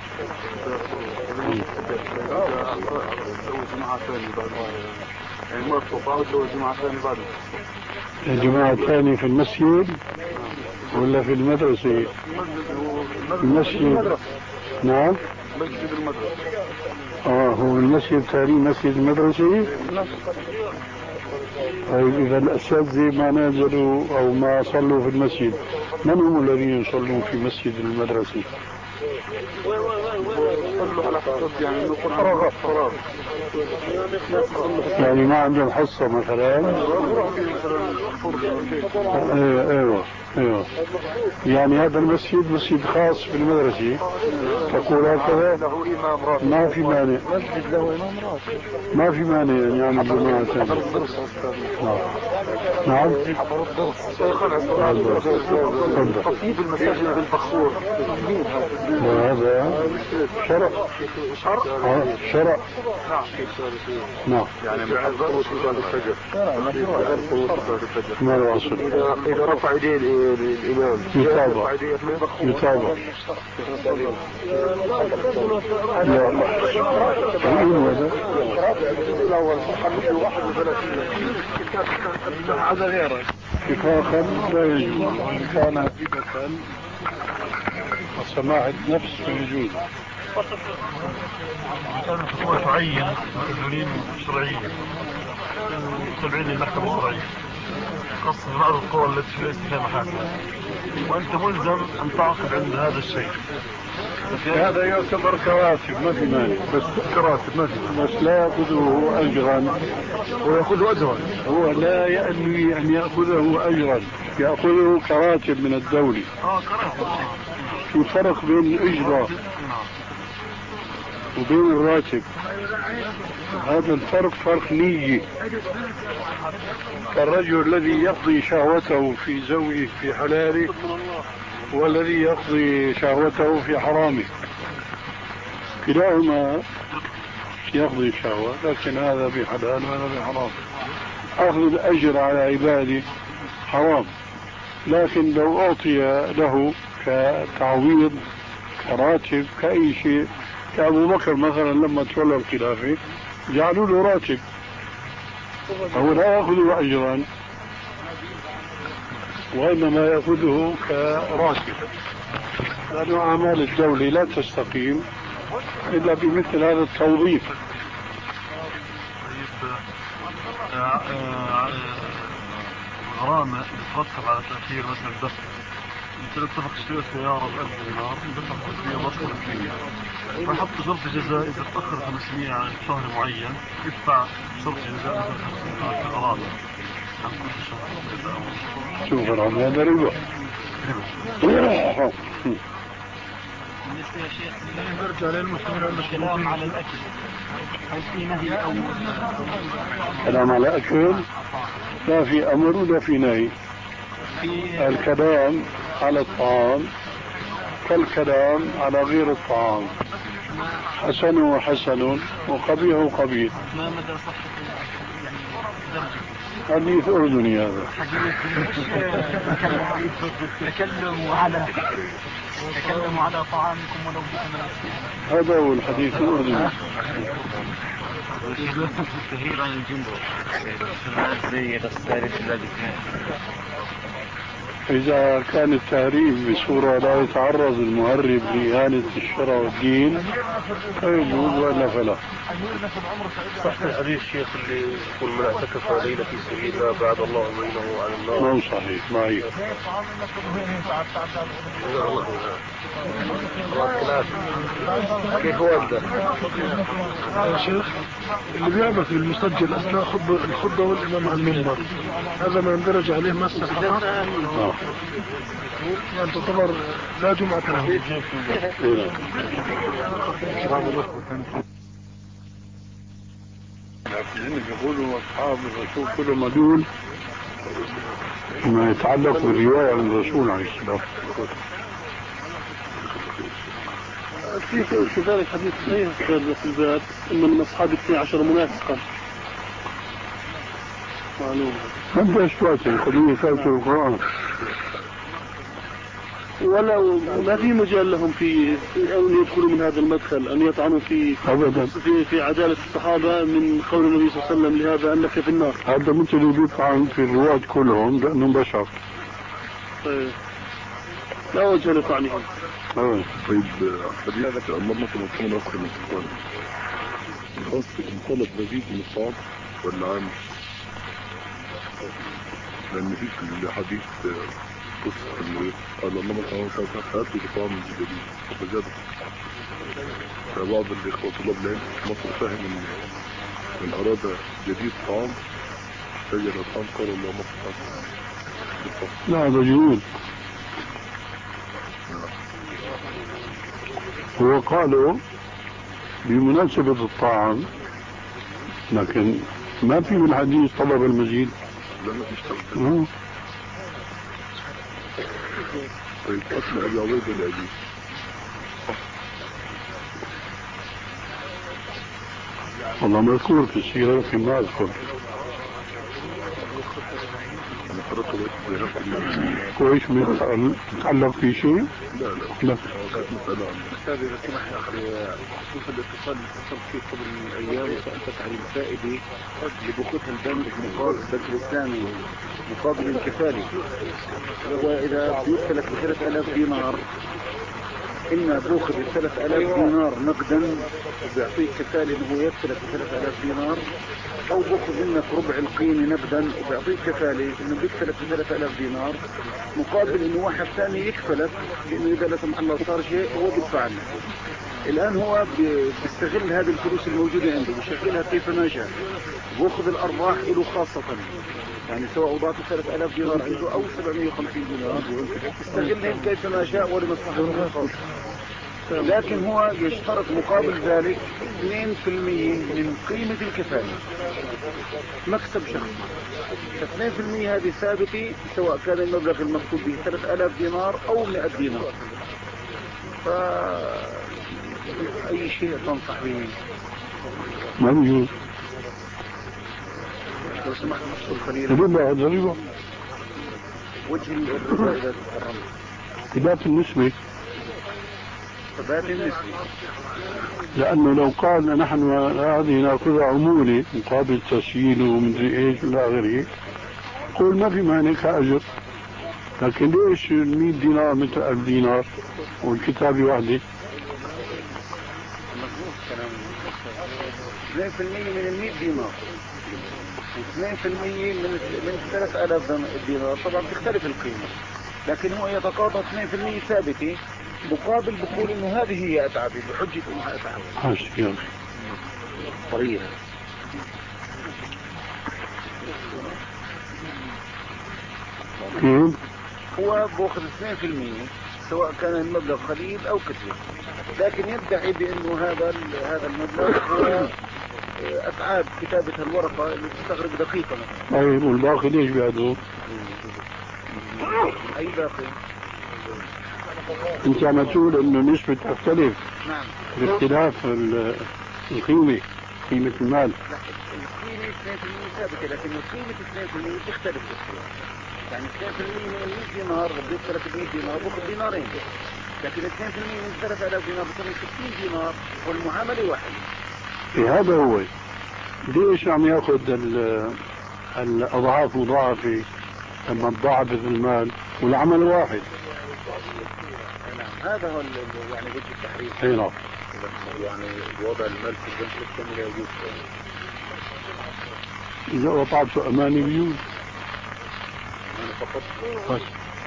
سوي جماعة ثانية بعد يعني ما استطاع سوي جماعة ثانية بعد جماعة ثانية في المسجد ولا في المدرسة؟ المسجد. نعم مسجد المدرسة. اه هو المسجد الثاني مسجد المدرسة. طيب إذا الأساتذة ما نزلوا أو ما صلوا في المسجد، من هم الذين يصلون في مسجد المدرسة؟ صلوا على حسب يعني نقول فراغ فراغ يعني ما عندهم حصة مثلا. ايوه ايوه ايوه يعني هذا المسجد مسجد خاص بالمدرسة تقول هكذا. له إمام راتب ما في مانع. مسجد له إمام راتب. ما في مانع يعني يعمل جماعة ثانية. نعم. تطيب المساجد بالبخور هذا شرع. شرع شرع. نعم. يعني بعد صلاة الفجر ما الأصل؟ إذا رفع يديه الإمام يتابع يتابع. لا هذا غيره اتفاقا لا يجوز، وإن كان هبة وسماح النفس يجوز. كان الحكومة تعين مأذونين شرعيين تابعين للمحكمة الشرعية خاصة بعض القرى التي ليست فيها محاكم، وأنت ملزم أن تعقد عند هذا الشيء. هذا يعتبر كراتب ما في مانع، بس كراتب ما في، بس لا يأخذه أجرا. ويأخذ أجرا. هو لا ينوي أن يأخذه أجرا، يأخذه كراتب من الدولة. آه كراتب. في فرق بين الأجرة وبين الراتب. هذا الفرق فرق نية. الرجل الذي يقضي شهوته في زوجه في حلاله والذي يقضي شهوته في حرامه، كلاهما يقضي شهوة، لكن هذا بحلال وهذا بحرام. أخذ الأجر على عباده حرام، لكن لو أعطي له كتعويض كراتب كأي شيء كأبو بكر مثلا لما تولى الخلافة جعلوا له راتب، هو لا يأخذ أجرا وإنما يأخذه كراتب، لأن أعمال الدولة لا تستقيم إلا بمثل هذا التوظيف. غرامة تترتب على تأخير مثلا الدفع، مثل اتفق اشتري سيارة بألف دينار دفع خمسمية بطل فيه، فحط شرط جزاء إذا تأخر خمسمية عن شهر معين يدفع شرط جزاء مثل خمسين دينار كغرامة عن كل شهر. شوف غرامة هذا ربا. بالنسبة يا شيخ نرجع للمسلمين الكلام على الأكل، هل في نهي أو كلام على الأكل؟ لا في أمر ولا في نهي. الكلام على الطعام كالكلام على غير الطعام، حسن حسن وقبيح قبيح. ما مدى صحة يعني درجة حديث أردني هذا. تكلموا على تكلموا على طعامكم ولو بأمر هذا هو الحديث الأردني. التهيئ عن الجندر زي غسالة اللاجئين. إذا كان التهريب بصورة لا يتعرض المهرب لإهانة الشرع والدين فيجوز وإلا فلا. صح الحديث الشيخ اللي يقول من اعتكف ليلة في سبيل الله بعد الله بينه عن النار؟ ما هو صحيح معي. كيف ورد يا شيخ اللي بيعمل في المسجل اثناء خطبه الخطبه والامام على المنبر هذا ما يندرج عليه مس فقط؟ آه. يعني تعتبر لا جمعة له. لأن يقولوا أصحاب الرسول كلهم مدون ما يتعلق بالرواية عن الرسول عليه السلام. في كذلك حديث صحيح في الباب إن من أصحاب اثني عشر منافقا معلوم. أنت أشتوات القضية ثابتة القرآن ولا ما في مجال لهم في أن يدخلوا من هذا المدخل أن يطعنوا في أبدا في, في عدالة الصحابة من قول النبي صلى الله عليه وسلم لهذا أنك في النار. هذا مثل اللي يطعن في الرواة كلهم لأنهم بشر. طيب لا وجه لطعنهم. طيب حديث اللهم صل وسلم أكثر من القرآن خاص بطلب مزيد من الطعام ولا عام؟ لأن في الحديث قصة اللي قال اللهم صل وسلم هاتوا بطعام جديد فزاد. فبعض الإخوة طلاب العلم في مصر فهم إن من أراد جديد طعام سجل الطعام قال اللهم صل وسلم. لا هذا جديد. هو قالوا بمناسبة الطعام لكن ما في من حديث طلب المزيد. لا ما فيش طلب. طيب أصل أبي عبيد الأبي والله مذكور في السيرة لكن ما أذكر. أنا قرأت وقت ذهبت المدينة. كويس متعلق في شيء؟ لا لا لا كانت مسألة عن أستاذ إذا سمحت خصوص الاتصال اللي اتصلت فيه قبل الأيام وسألتك عن الفائدة اللي بأخذها البنك مقابل البنك الإسلامي مقابل الكفالة، وإذا بيدخلك بثلاث آلاف دينار إما بأخذ الثلاث آلاف دينار نقدا وبيعطيك كفالة إنه يدخلك بثلاث آلاف دينار، أو بأخذ منك ربع القيمة نقدا وبيعطيك كفالة إنه بيدخلك بثلاث آلاف دينار مقابل إنه واحد ثاني يكفلك إنه إذا لا سمح الله صار شيء هو بيدفع لك. الآن هو بيستغل هذه الفلوس الموجودة عنده بيشغلها كيفما شاء، بأخذ الأرباح له خاصة، يعني سواء ضاعته ثلاث آلاف دينار عنده أو سبعمية وخمسين دينار يستغلهم كيفما شاء ولمصلحته الخاصة. لكن هو يشترط مقابل ذلك اثنين بالمئة من قيمة الكفالة مكسب شخصي. اثنين بالمئة هذه ثابتة سواء كان المبلغ المكتوب به ثلاث آلاف دينار أو مئة دينار. فأي شيء تنصح به؟ ما بيجوز. لو سمحت نفسه قليلا ربا هذا ربا. وجه الربا إذا تكرم خلاف النسبة. ثبات النسبي. لأنه لو قال نحن هذه نأخذ عمولة مقابل تسجيل ومدري إيش إلى آخره، قول ما في مانع كأجر. لكن ليش مئة دينار مثل ألف دينار والكتابة واحدة؟ مضبوط كلامه. اثنين بالمئة من المئة دينار، اثنين بالمئة من من ثلاثة آلاف دينار، طبعا تختلف القيمة، لكن هو يتقاضى اثنين بالمئة ثابتة مقابل بقول انه هذه هي اتعابي بحجة انها اتعاب. حاشا يا أخي طريقة. كيف؟ هو باخذ اثنين بالمئة سواء كان المبلغ قليل او كثير، لكن يدعي بانه هذا هذا المبلغ هو اتعاب كتابة الورقة اللي تستغرق دقيقة مثلا. طيب والباقي ليش بيعدوه؟ اي باقي؟ انت عم تقول انه نسبة تختلف. نعم. باختلاف القيمة، قيمة المال. لا القيمة اثنين بالمئة ثابتة، لكن القيمة اثنين بالمئة تختلف كثير. يعني اثنين بالمئة من مئة دينار بديك ثلاثمئة دينار باخذ دينارين، لكن اثنين بالمئة من ثلاثة آلاف دينار بصير ستين دينار والمعاملة واحدة. إيه هذا هو. ليش عم ياخذ الأضعاف مضاعفة لما تضاعف المال والعمل واحد؟ نعم هذا هو يعني وجه التحرير. اي نعم. يعني وضع المال في البنك الاسلامي لا يجوز. إذا وضعته أماني بيوت. أنا فقط. بس.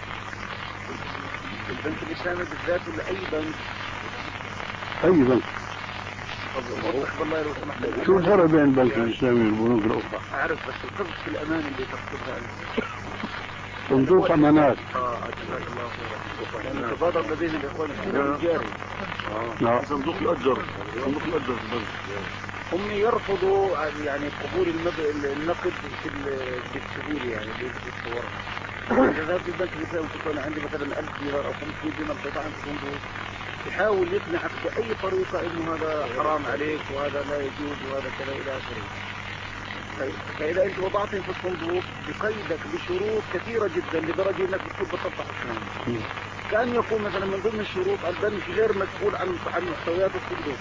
البنك الإسلامي بالذات ولا أي بنك؟ أي بنك. والله لو سمحت. شو الفرق بين البنك الإسلامي والبنوك الأخرى؟ أعرف بس القصد في الأمان اللي تقصدها أنت. صندوق أمانات. آه جزاك الله خيرا. لأن تبادر لدينا الإخوان الصندوق الجاري. نعم. صندوق الأجر. صندوق الأجر. هم يرفضوا يعني قبول النقد بالسهولة يعني بالصورة. إذا ذهبت البنك الإسلامي وقلت أنا عندي مثلا ألف دينار أو خمسمئة دينار قطعا في صندوق، يحاول يقنعك بأي طريقة إنه هذا حرام عليك وهذا لا يجوز وهذا كذا إلى آخره. فإذا أنت وضعته في الصندوق بقيدك بشروط كثيرة جدا لدرجة أنك بتكون بتطبح الصندوق. كان يقول مثلا من ضمن الشروط البنك غير مسؤول عن عن محتويات الصندوق.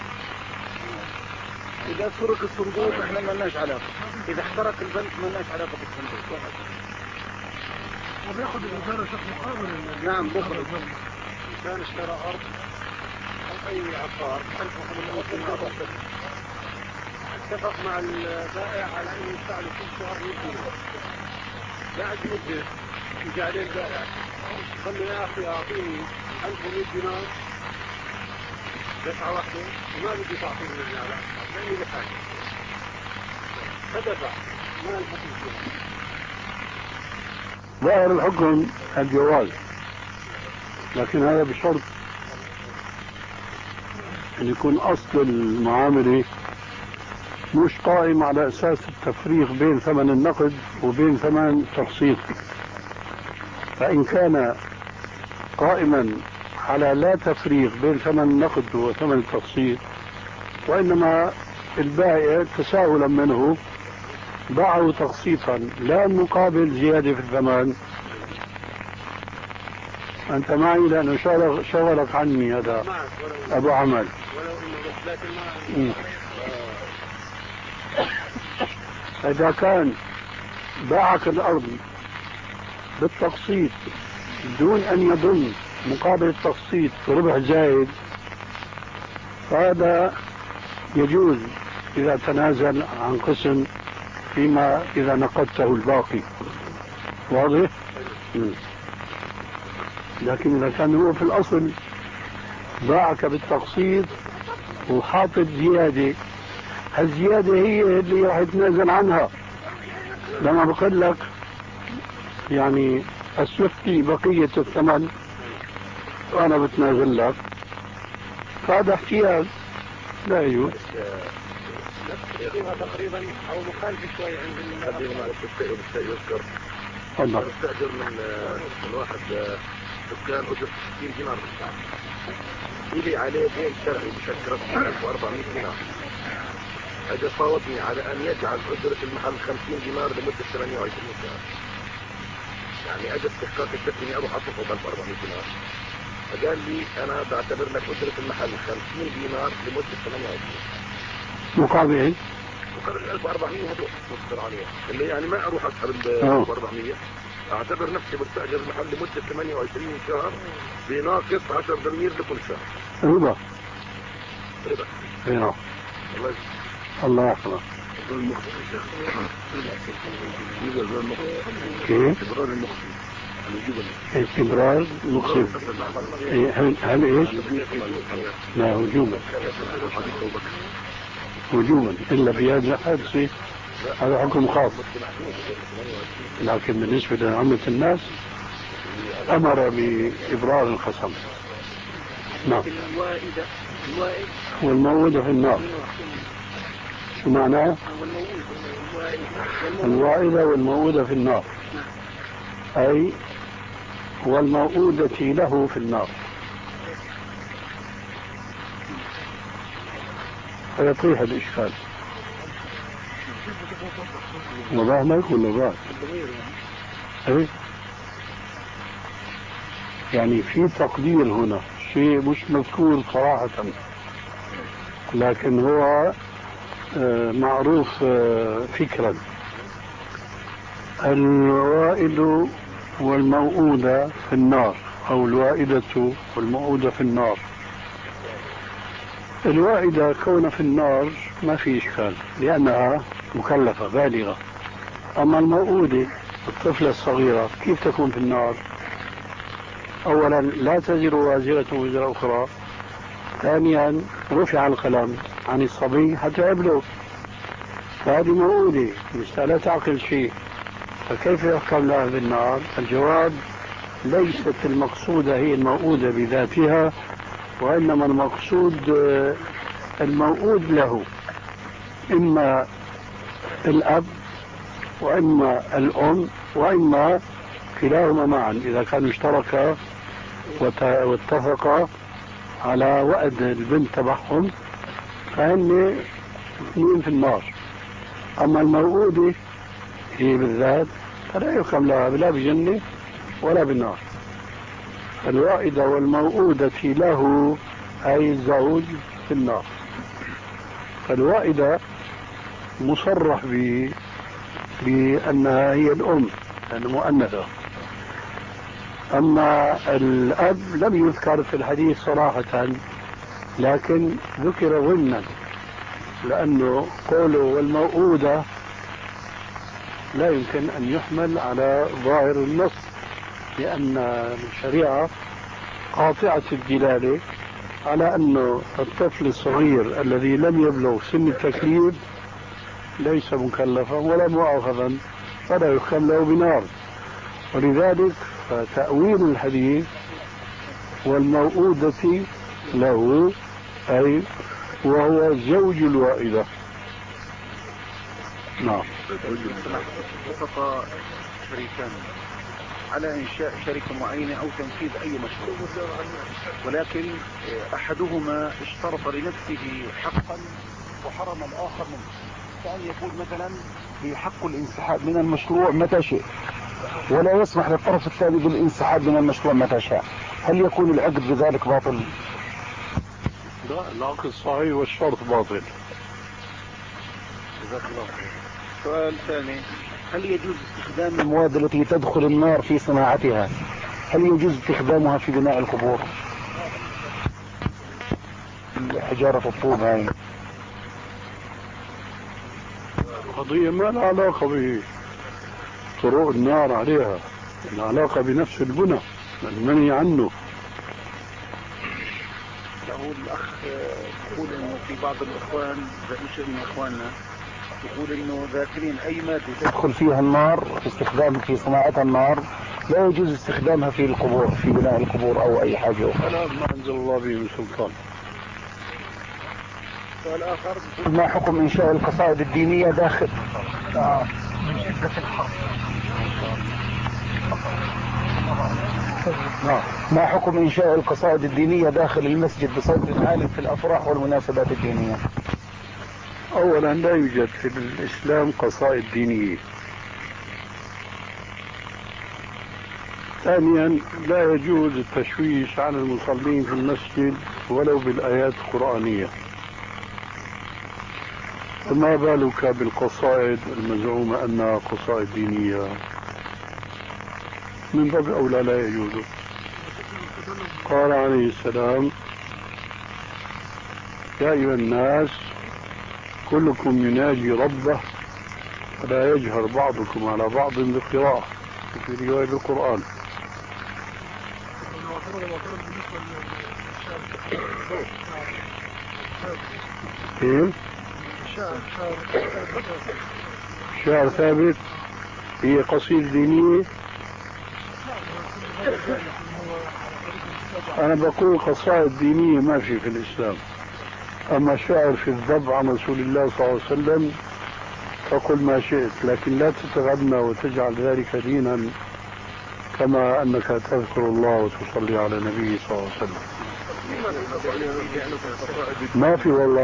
إذا سرق الصندوق إحنا ما لناش علاقة، إذا احترق البنك ما لناش علاقة بالصندوق. وبياخذ الإدارة شخص مقابل. نعم بخرج. كان اشترى أرض أو أي عقار ألف وخمسمئة دينار، اتفق مع البائع على أن يدفع له كل شهر مئة دينار. بعد مدة جاء عليه البائع قال له يا أخي أعطيني ألف ومئة دينار دفعة واحدة وما بدي تعطيني الرجالة لأني بحاجة، فدفع ما الحكم فيها. ظاهر الحكم الجواز، لكن هذا بشرط أن يكون أصل المعاملة مش قائم على أساس التفريق بين ثمن النقد وبين ثمن التقسيط. فإن كان قائما على لا تفريق بين ثمن النقد وثمن التقسيط، وإنما البائع تساهلا منه باعه تقسيطا لا مقابل زيادة في الثمن. أنت معي لأنه شغلك عني هذا أبو عمل. إذا كان باعك الأرض بالتقسيط دون أن يضم مقابل التقسيط ربح زائد، فهذا يجوز إذا تنازل عن قسم فيما إذا نقدته الباقي. واضح؟ م. لكن إذا كان هو في الأصل باعك بالتقسيط وحاطط زيادة، هالزيادة هي اللي راح يتنازل عنها. لما بقول لك يعني أسلفتي بقية الثمن وأنا بتنازل لك، فهذا احتياج لا يجوز. تقريبا أو مخالف شوي عند يذكر تفضل. استأجر من من واحد دكان أجر ستين دينار بالساعة، يلي عليه دين شرعي بشكل رسمي ألف وأربعمئة دينار. أجل فاوضني على أن يجعل أجرة المحل خمسين دينار لمدة ثمانية وعشرين ساعة. يعني أجل استحقاق الدفع إني أروح أطلقه ب ألف وأربعمئة دينار. فقال لي انا بعتبر لك اجره المحل خمسين دينار لمده ثمانية وعشرين. مقابل ايه؟ مقابل ألف وأربعمية هتوصل عليها، اللي يعني ما اروح اسحب ال ألف وأربعمية، اعتبر نفسي بستاجر المحل لمده ثمانية وعشرين شهر بناقص عشرة دنانير لكل شهر. ربا. ربا. اي نعم. الله الله يحفظك. كيف؟ استمرار مقصد. هل هل ايش؟ لا وجوبا. وجوبا الا بهذا الحادث هذا حكم خاص. لكن بالنسبه لعامه الناس امر بابرار القسم. نعم. الوائدة الوائد والموءودة في النار. شو معناه؟ الوائدة والموءودة في النار، أي والموءودة له في النار. فيطيح الإشكال. وضع ما يكون وضع أي يعني في تقدير هنا شيء مش مذكور صراحة، لكن هو معروف فكرا. الوائد والموءودة في النار، أو الوائدة والموءودة في النار. الوائدة كون في النار ما في إشكال لأنها مكلفة بالغة. أما الموءودة الطفلة الصغيرة كيف تكون في النار؟ أولا لا تزر وازرة وزر أخرى، ثانيا رفع القلم عن الصبي حتى يبلغ، فهذه موءودة لسه لا تعقل شيء، فكيف يحكم لها بالنار؟ الجواب ليست المقصودة هي الموءودة بذاتها، وإنما المقصود الموءود له، إما الأب وإما الأم وإما كلاهما معا إذا كانوا اشتركا واتفقا على وأد البنت تبعهم فهن اثنين في النار. أما الموءودة هي بالذات فلا يحكم لها لا بجنة ولا بالنار. الوائدة والموءودة له أي الزوج في النار. فالوائدة مصرح ب بأنها هي الأم لأنها مؤنثة. أما الأب لم يذكر في الحديث صراحة، لكن ذكر ضمنا، لأنه قوله والموءودة لا يمكن أن يحمل على ظاهر النص، لأن الشريعة قاطعة الدلالة على أنه الطفل الصغير الذي لم يبلغ سن التكليف ليس مكلفا ولا مؤاخذا ولا يحكم له بنار. ولذلك فتأويل الحديث والموءودة له أي وهو زوج الوائدة. نعم. اتفق شريكان على إنشاء شركة معينة أو تنفيذ أي مشروع، ولكن أحدهما اشترط لنفسه حقا وحرم الآخر منه، كأن يقول مثلا بحق الانسحاب من المشروع متى شئ ولا يسمح للطرف الثاني بالانسحاب من المشروع متى شاء، هل يكون العقد بذلك باطل؟ لا، العقد صحيح والشرط باطل. جزاك الله خير. سؤال ثاني، هل يجوز استخدام المواد التي تدخل النار في صناعتها، هل يجوز استخدامها في بناء القبور؟ حجارة الطوب هاي قضية ما لها علاقة بطرق النار عليها، العلاقة بنفس البنى المنهي عنه. يقول الأخ يقول إنه في بعض الإخوان مش من إخواننا يقول إنه ذاكرين أي مادة تدخل فيها النار في استخدام في صناعتها النار لا يجوز استخدامها في القبور في بناء القبور أو أي حاجة أخرى. أنا ما أنزل الله به من سلطان. والآخر ما حكم إنشاء القصائد الدينية داخل آه. من شدة الحر ما حكم إنشاء القصائد الدينية داخل المسجد بصوت عال في الأفراح والمناسبات الدينية؟ أولا لا يوجد في الإسلام قصائد دينية، ثانيا لا يجوز التشويش على المصلين في المسجد ولو بالآيات القرآنية، فما بالك بالقصائد المزعومة أنها قصائد دينية؟ من باب أولى لا يجوز. قال عليه السلام: يا أيها الناس كلكم يناجي ربه فلا يجهر بعضكم على بعض بالقراءة، في رواية القرآن. كيف؟ شعر ثابت هي قصيدة دينية. أنا بقول قصائد دينية ما في في الإسلام، أما شعر في الذب عن رسول الله صلى الله عليه وسلم فقل ما شئت، لكن لا تتغنى وتجعل ذلك دينا كما أنك تذكر الله وتصلي على النبي صلى الله عليه وسلم. ما في والله.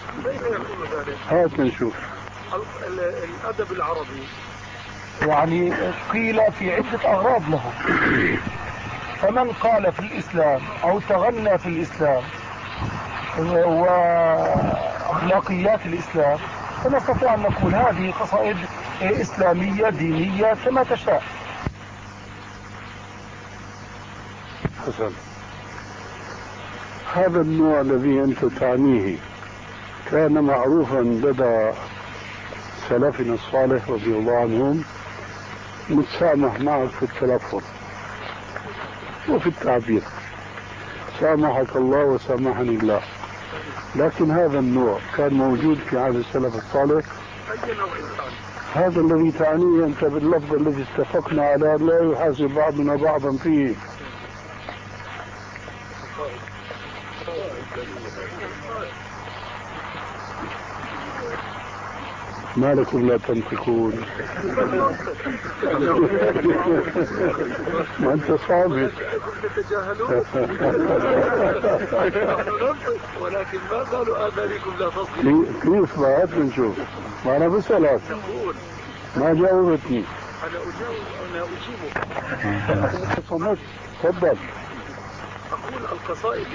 هات نشوف. الأدب العربي يعني قيل في عدة أغراض له، فمن قال في الإسلام أو تغنى في الإسلام وأخلاقيات الإسلام فنستطيع أن نقول هذه قصائد إسلامية دينية كما تشاء. حسن، هذا النوع الذي أنت تعنيه كان معروفا لدى سلفنا الصالح رضي الله عنهم، متسامح معك في التلفظ وفي التعبير، سامحك الله وسامحني الله. لكن هذا النوع كان موجود في عهد السلف الصالح، هذا الذي تعنيه أنت باللفظ الذي اتفقنا على لا يحاسب بعضنا بعضا فيه. ما لكم لا تنطقون؟ ما أنت صابر. ولكن ما قالوا آذانكم لا تصغروا. كيف ما هات نشوف؟ ما أنا بسألك ما جاوبتني. أنا أجاوب أنا أجيبك. صمت. تفضل. أقول القصائد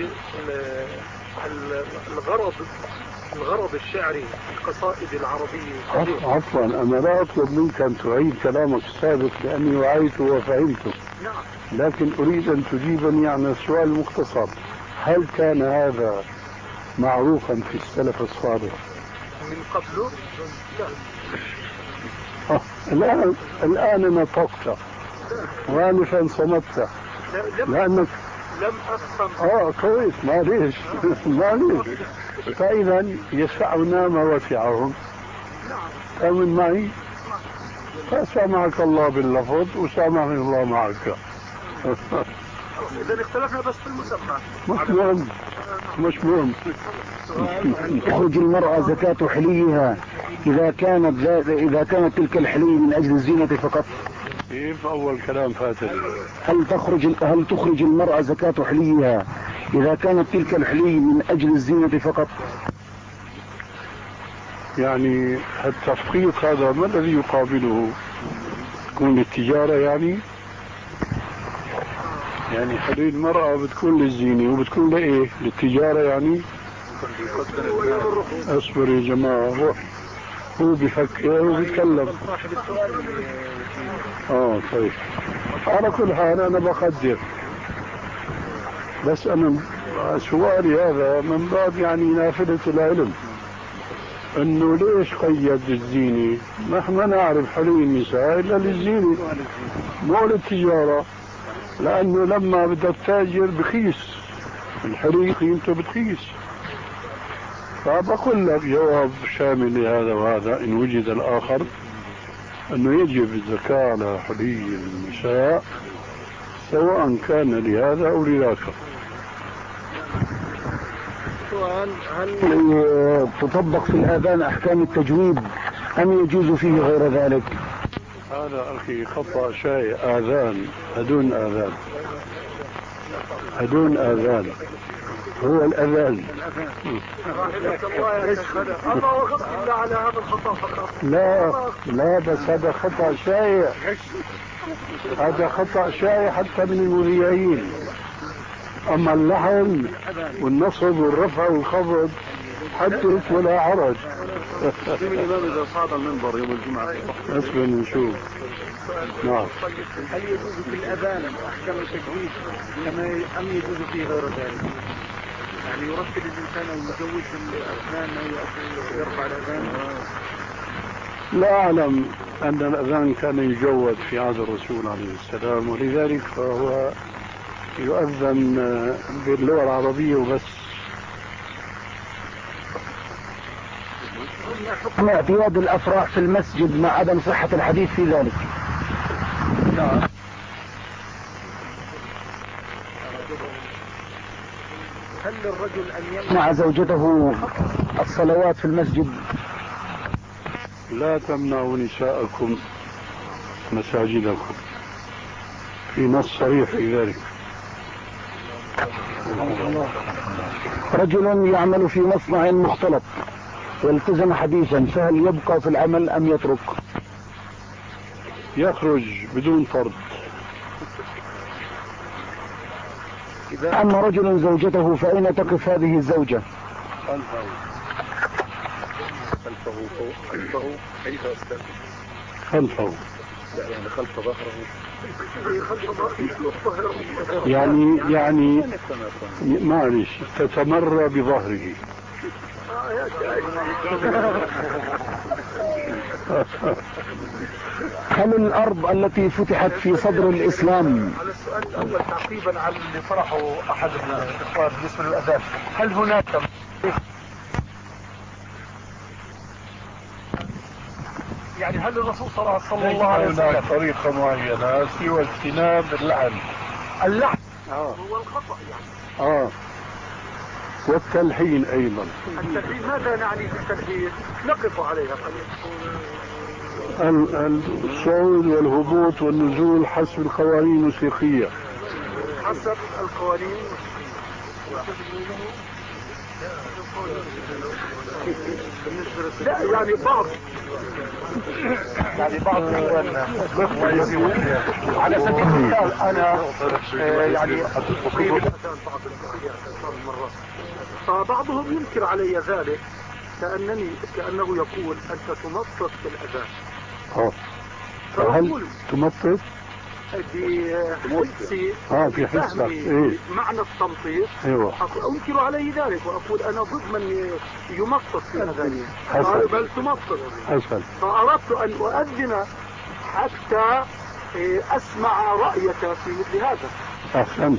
الغرض الغرض الشعري القصائد العربية. عفوا أنا لا أطلب منك أن تعيد كلامك السابق لأني وعيته وفهمته. نعم. لكن أريد أن تجيبني عن السؤال المختصر: هل كان هذا معروفا في السلف الصالح من قبله؟ لا. آه. الآن الآن نطقت غالفا صمت لأنك لم أفهم. اه كويس، معليش معليش. فإذا يسعنا ما وسعهم. آمن معي؟ فسامحك الله باللفظ وسامحني الله معك. إذا اختلفنا بس في المسمى. مش مهم مش مهم. تخرج المرأة زكاة حليها إذا كانت إذا كانت تلك الحلي من أجل الزينة فقط. كيف أول كلام فاتني؟ هل تخرج هل تخرج المرأة زكاة حليها إذا كانت تلك الحلي من أجل الزينة فقط؟ يعني التفقيق هذا ما الذي يقابله؟ تكون للتجارة يعني؟ يعني حلي المرأة بتكون للزينة وبتكون لإيه؟ للتجارة يعني؟ اصبر يا جماعة، هو هو بيفكر وبيتكلم. اه طيب، على كل حال انا بقدر، بس انا سؤالي هذا من باب يعني نافذة العلم، انه ليش قيد الزينة؟ نحن نعرف حلي النساء الا للزينة مو للتجارة، لانه لما بدك تاجر بخيس، الحلي قيمته بتخيس. فبقول لك جواب شامل لهذا وهذا إن وجد الآخر، أنه يجب الزكاة على حلي النساء سواء كان لهذا أو لذاك. سؤال: هل تطبق في الآذان أحكام التجويد أم يجوز فيه غير ذلك؟ هذا أخي خطأ شائع، آذان بدون آذان. هدون آذان، هو الأذان. لا لا بس هذا خطأ شائع، هذا خطأ شائع حتى من المذيعين. أما اللحن والنصب والرفع والخفض حدث ولا حرج. الإمام إذا صعد المنبر يوم الجمعة أسفل نشوف. نعم. هل يجوز في الأذان أحكام التجويد كما أم يجوز في غير ذلك؟ يعني يرتب الإنسان أو يجوز الأذان أو يرفع الأذان؟ لا أعلم أن الأذان كان يجود في عهد الرسول عليه السلام، ولذلك فهو يؤذن باللغة العربية وبس. حكم اعتياد الأفراح في المسجد مع عدم صحة الحديث في ذلك. هل للرجل أن يمنع زوجته الصلوات في المسجد؟ لا تمنعوا نساءكم مساجدكم، في نص صريح في ذلك. رجل يعمل في مصنع مختلط والتزم حديثا، فهل يبقى في العمل أم يترك؟ يخرج بدون فرض. أما رجل زوجته فأين تقف هذه الزوجة؟ خلفه. خلفه فوق خلفه كيف أستاذ؟ خلفه يعني خلف ظهره يعني يعني معلش تتمرى بظهره. هل الأرض التي فتحت في صدر الإسلام؟ على السؤال الأول تعقيبا على اللي طرحه أحد الإخوان بالنسبة للأذان، هل هناك يعني هل الرسول صلى الله عليه وسلم هناك طريقة معينة سوى اجتناب اللعن؟ اللحن آه. هو الخطأ يعني. آه والتلحين أيضا. التلحين ماذا نعني بالتلحين؟ نقف عليها الصعود والهبوط والنزول حسب القوانين الموسيقية. حسب القوانين. لا يعني بعض يعني بعض الإخوان على سبيل المثال أنا يعني أقيم فبعضهم ينكر علي ذلك كأنني كأنه يقول أنت تمطط في الأذان. اه فهل تمطط؟ بحسي اه في حسك ايه معنى التمطيط. ايوه انكر عليه ذلك واقول انا ضد من يمطط في اذانه. قالوا بل تمطط. حسن. فاردت ان اؤذن حتى اسمع رايك في مثل هذا. احسنت.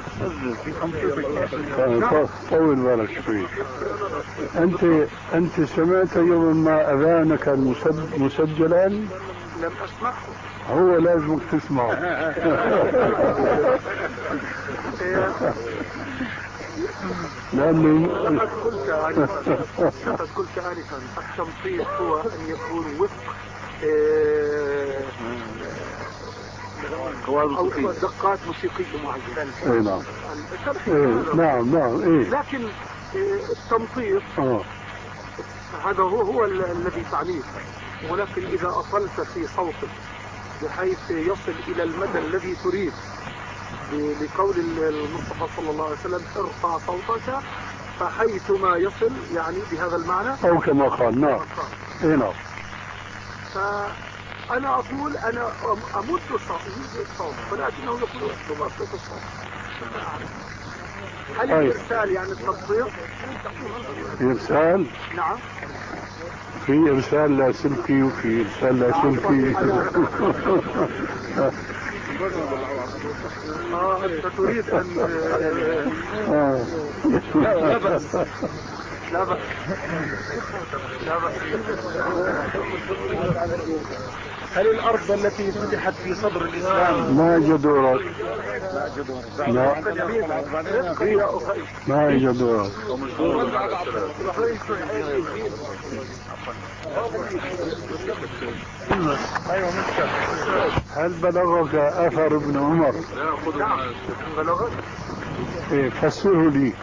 طول بالك شوي. انت انت سمعت يوم ما اذانك مسجلا؟ لم اسمعه. هو لازمك تسمعه. لأنه لقد قلت آنفا لقد قلت آنفا التمطيط هو أن يكون وفق أو دقات موسيقية معينة. اي نعم. إيه نعم نعم ايه. لكن التمطيط اه هذا هو هو الذي تعنيه. ولكن إذا أصلت في صوتك بحيث يصل إلى المدى الذي تريد لقول المصطفى صلى الله عليه وسلم ارفع صوتك فحيثما يصل يعني بهذا المعنى أو كما قال. نعم اي نعم. فأنا أقول أنا أمد الصوت ولكنه يقول تبسط الصوت. هل الإرسال يعني التبسيط؟ إرسال؟ نعم. في إرسال لاسلكي وفي إرسال لاسلكي. اه انت تريد ان لا بأس لا بأس لا بأس. هل الأرض التي فتحت في صدر الإسلام ما جدورك؟ لا ما جدورك. هل بلغك أثر ابن عمر؟ بلغك إيه، فسره لي.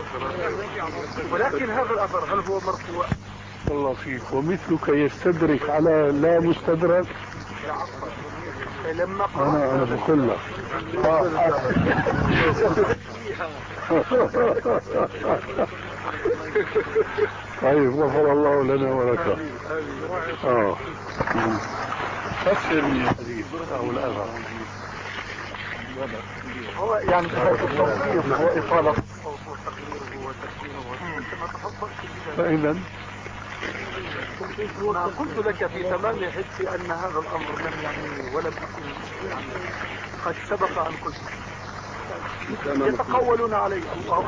ولكن هذا الأثر هل هو مرفوع؟ الله فيك، ومثلك يستدرك على لا مستدرك. لما أنا أنا بقول لك. طيب غفر الله لنا ولك. اه فسر لي الحديث أو الأثر. هو يعني التوصيف وإطالة الصوت وتقليله وتسكينه كما تفضلت. فإذا ما قلت لك في تمام حسي أن هذا الأمر لم يعني ولم أكن يعني قد سبق أن قلت يتقولون علي. الله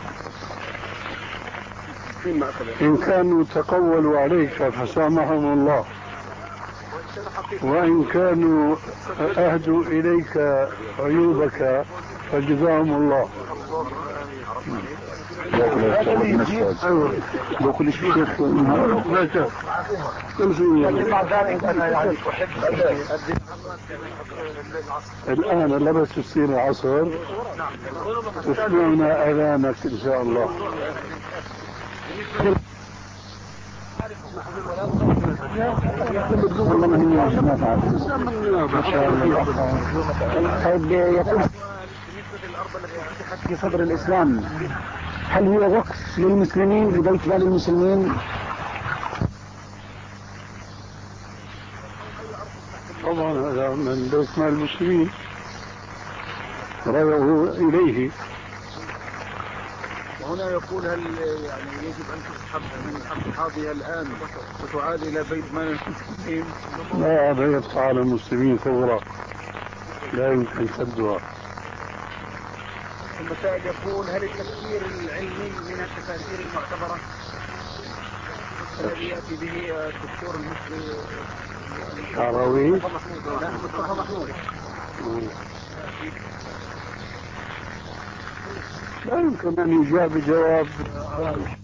إن كانوا تقولوا عليك فسامحهم الله، وإن كانوا أهدوا إليك عيوبك فجزاهم الله. لو كل شيء شيخ ما شاء كل شيء. مع ذلك أنا يعني أحب الآن لبس السين العصر، اسمعنا أذانك إن شاء الله. طيب يقول في صدر الإسلام هل هو وقف للمسلمين لبيت مال المسلمين؟ طبعا هذا من بيت مال المسلمين رجعوا إليه. وهنا يقول هل يعني يجب أن تسحب من أصحابها الآن وتعاد إلى بيت مال المسلمين؟ لا، هذا يبقى على المسلمين ثورة لا يمكن سدها. المسائل يقول هل التفسير العلمي من التفاسير المعتبرة الذي يأتي به الدكتور المصري شعراوي؟ لا مصطفى محمود لا يمكن أن يجاب جواب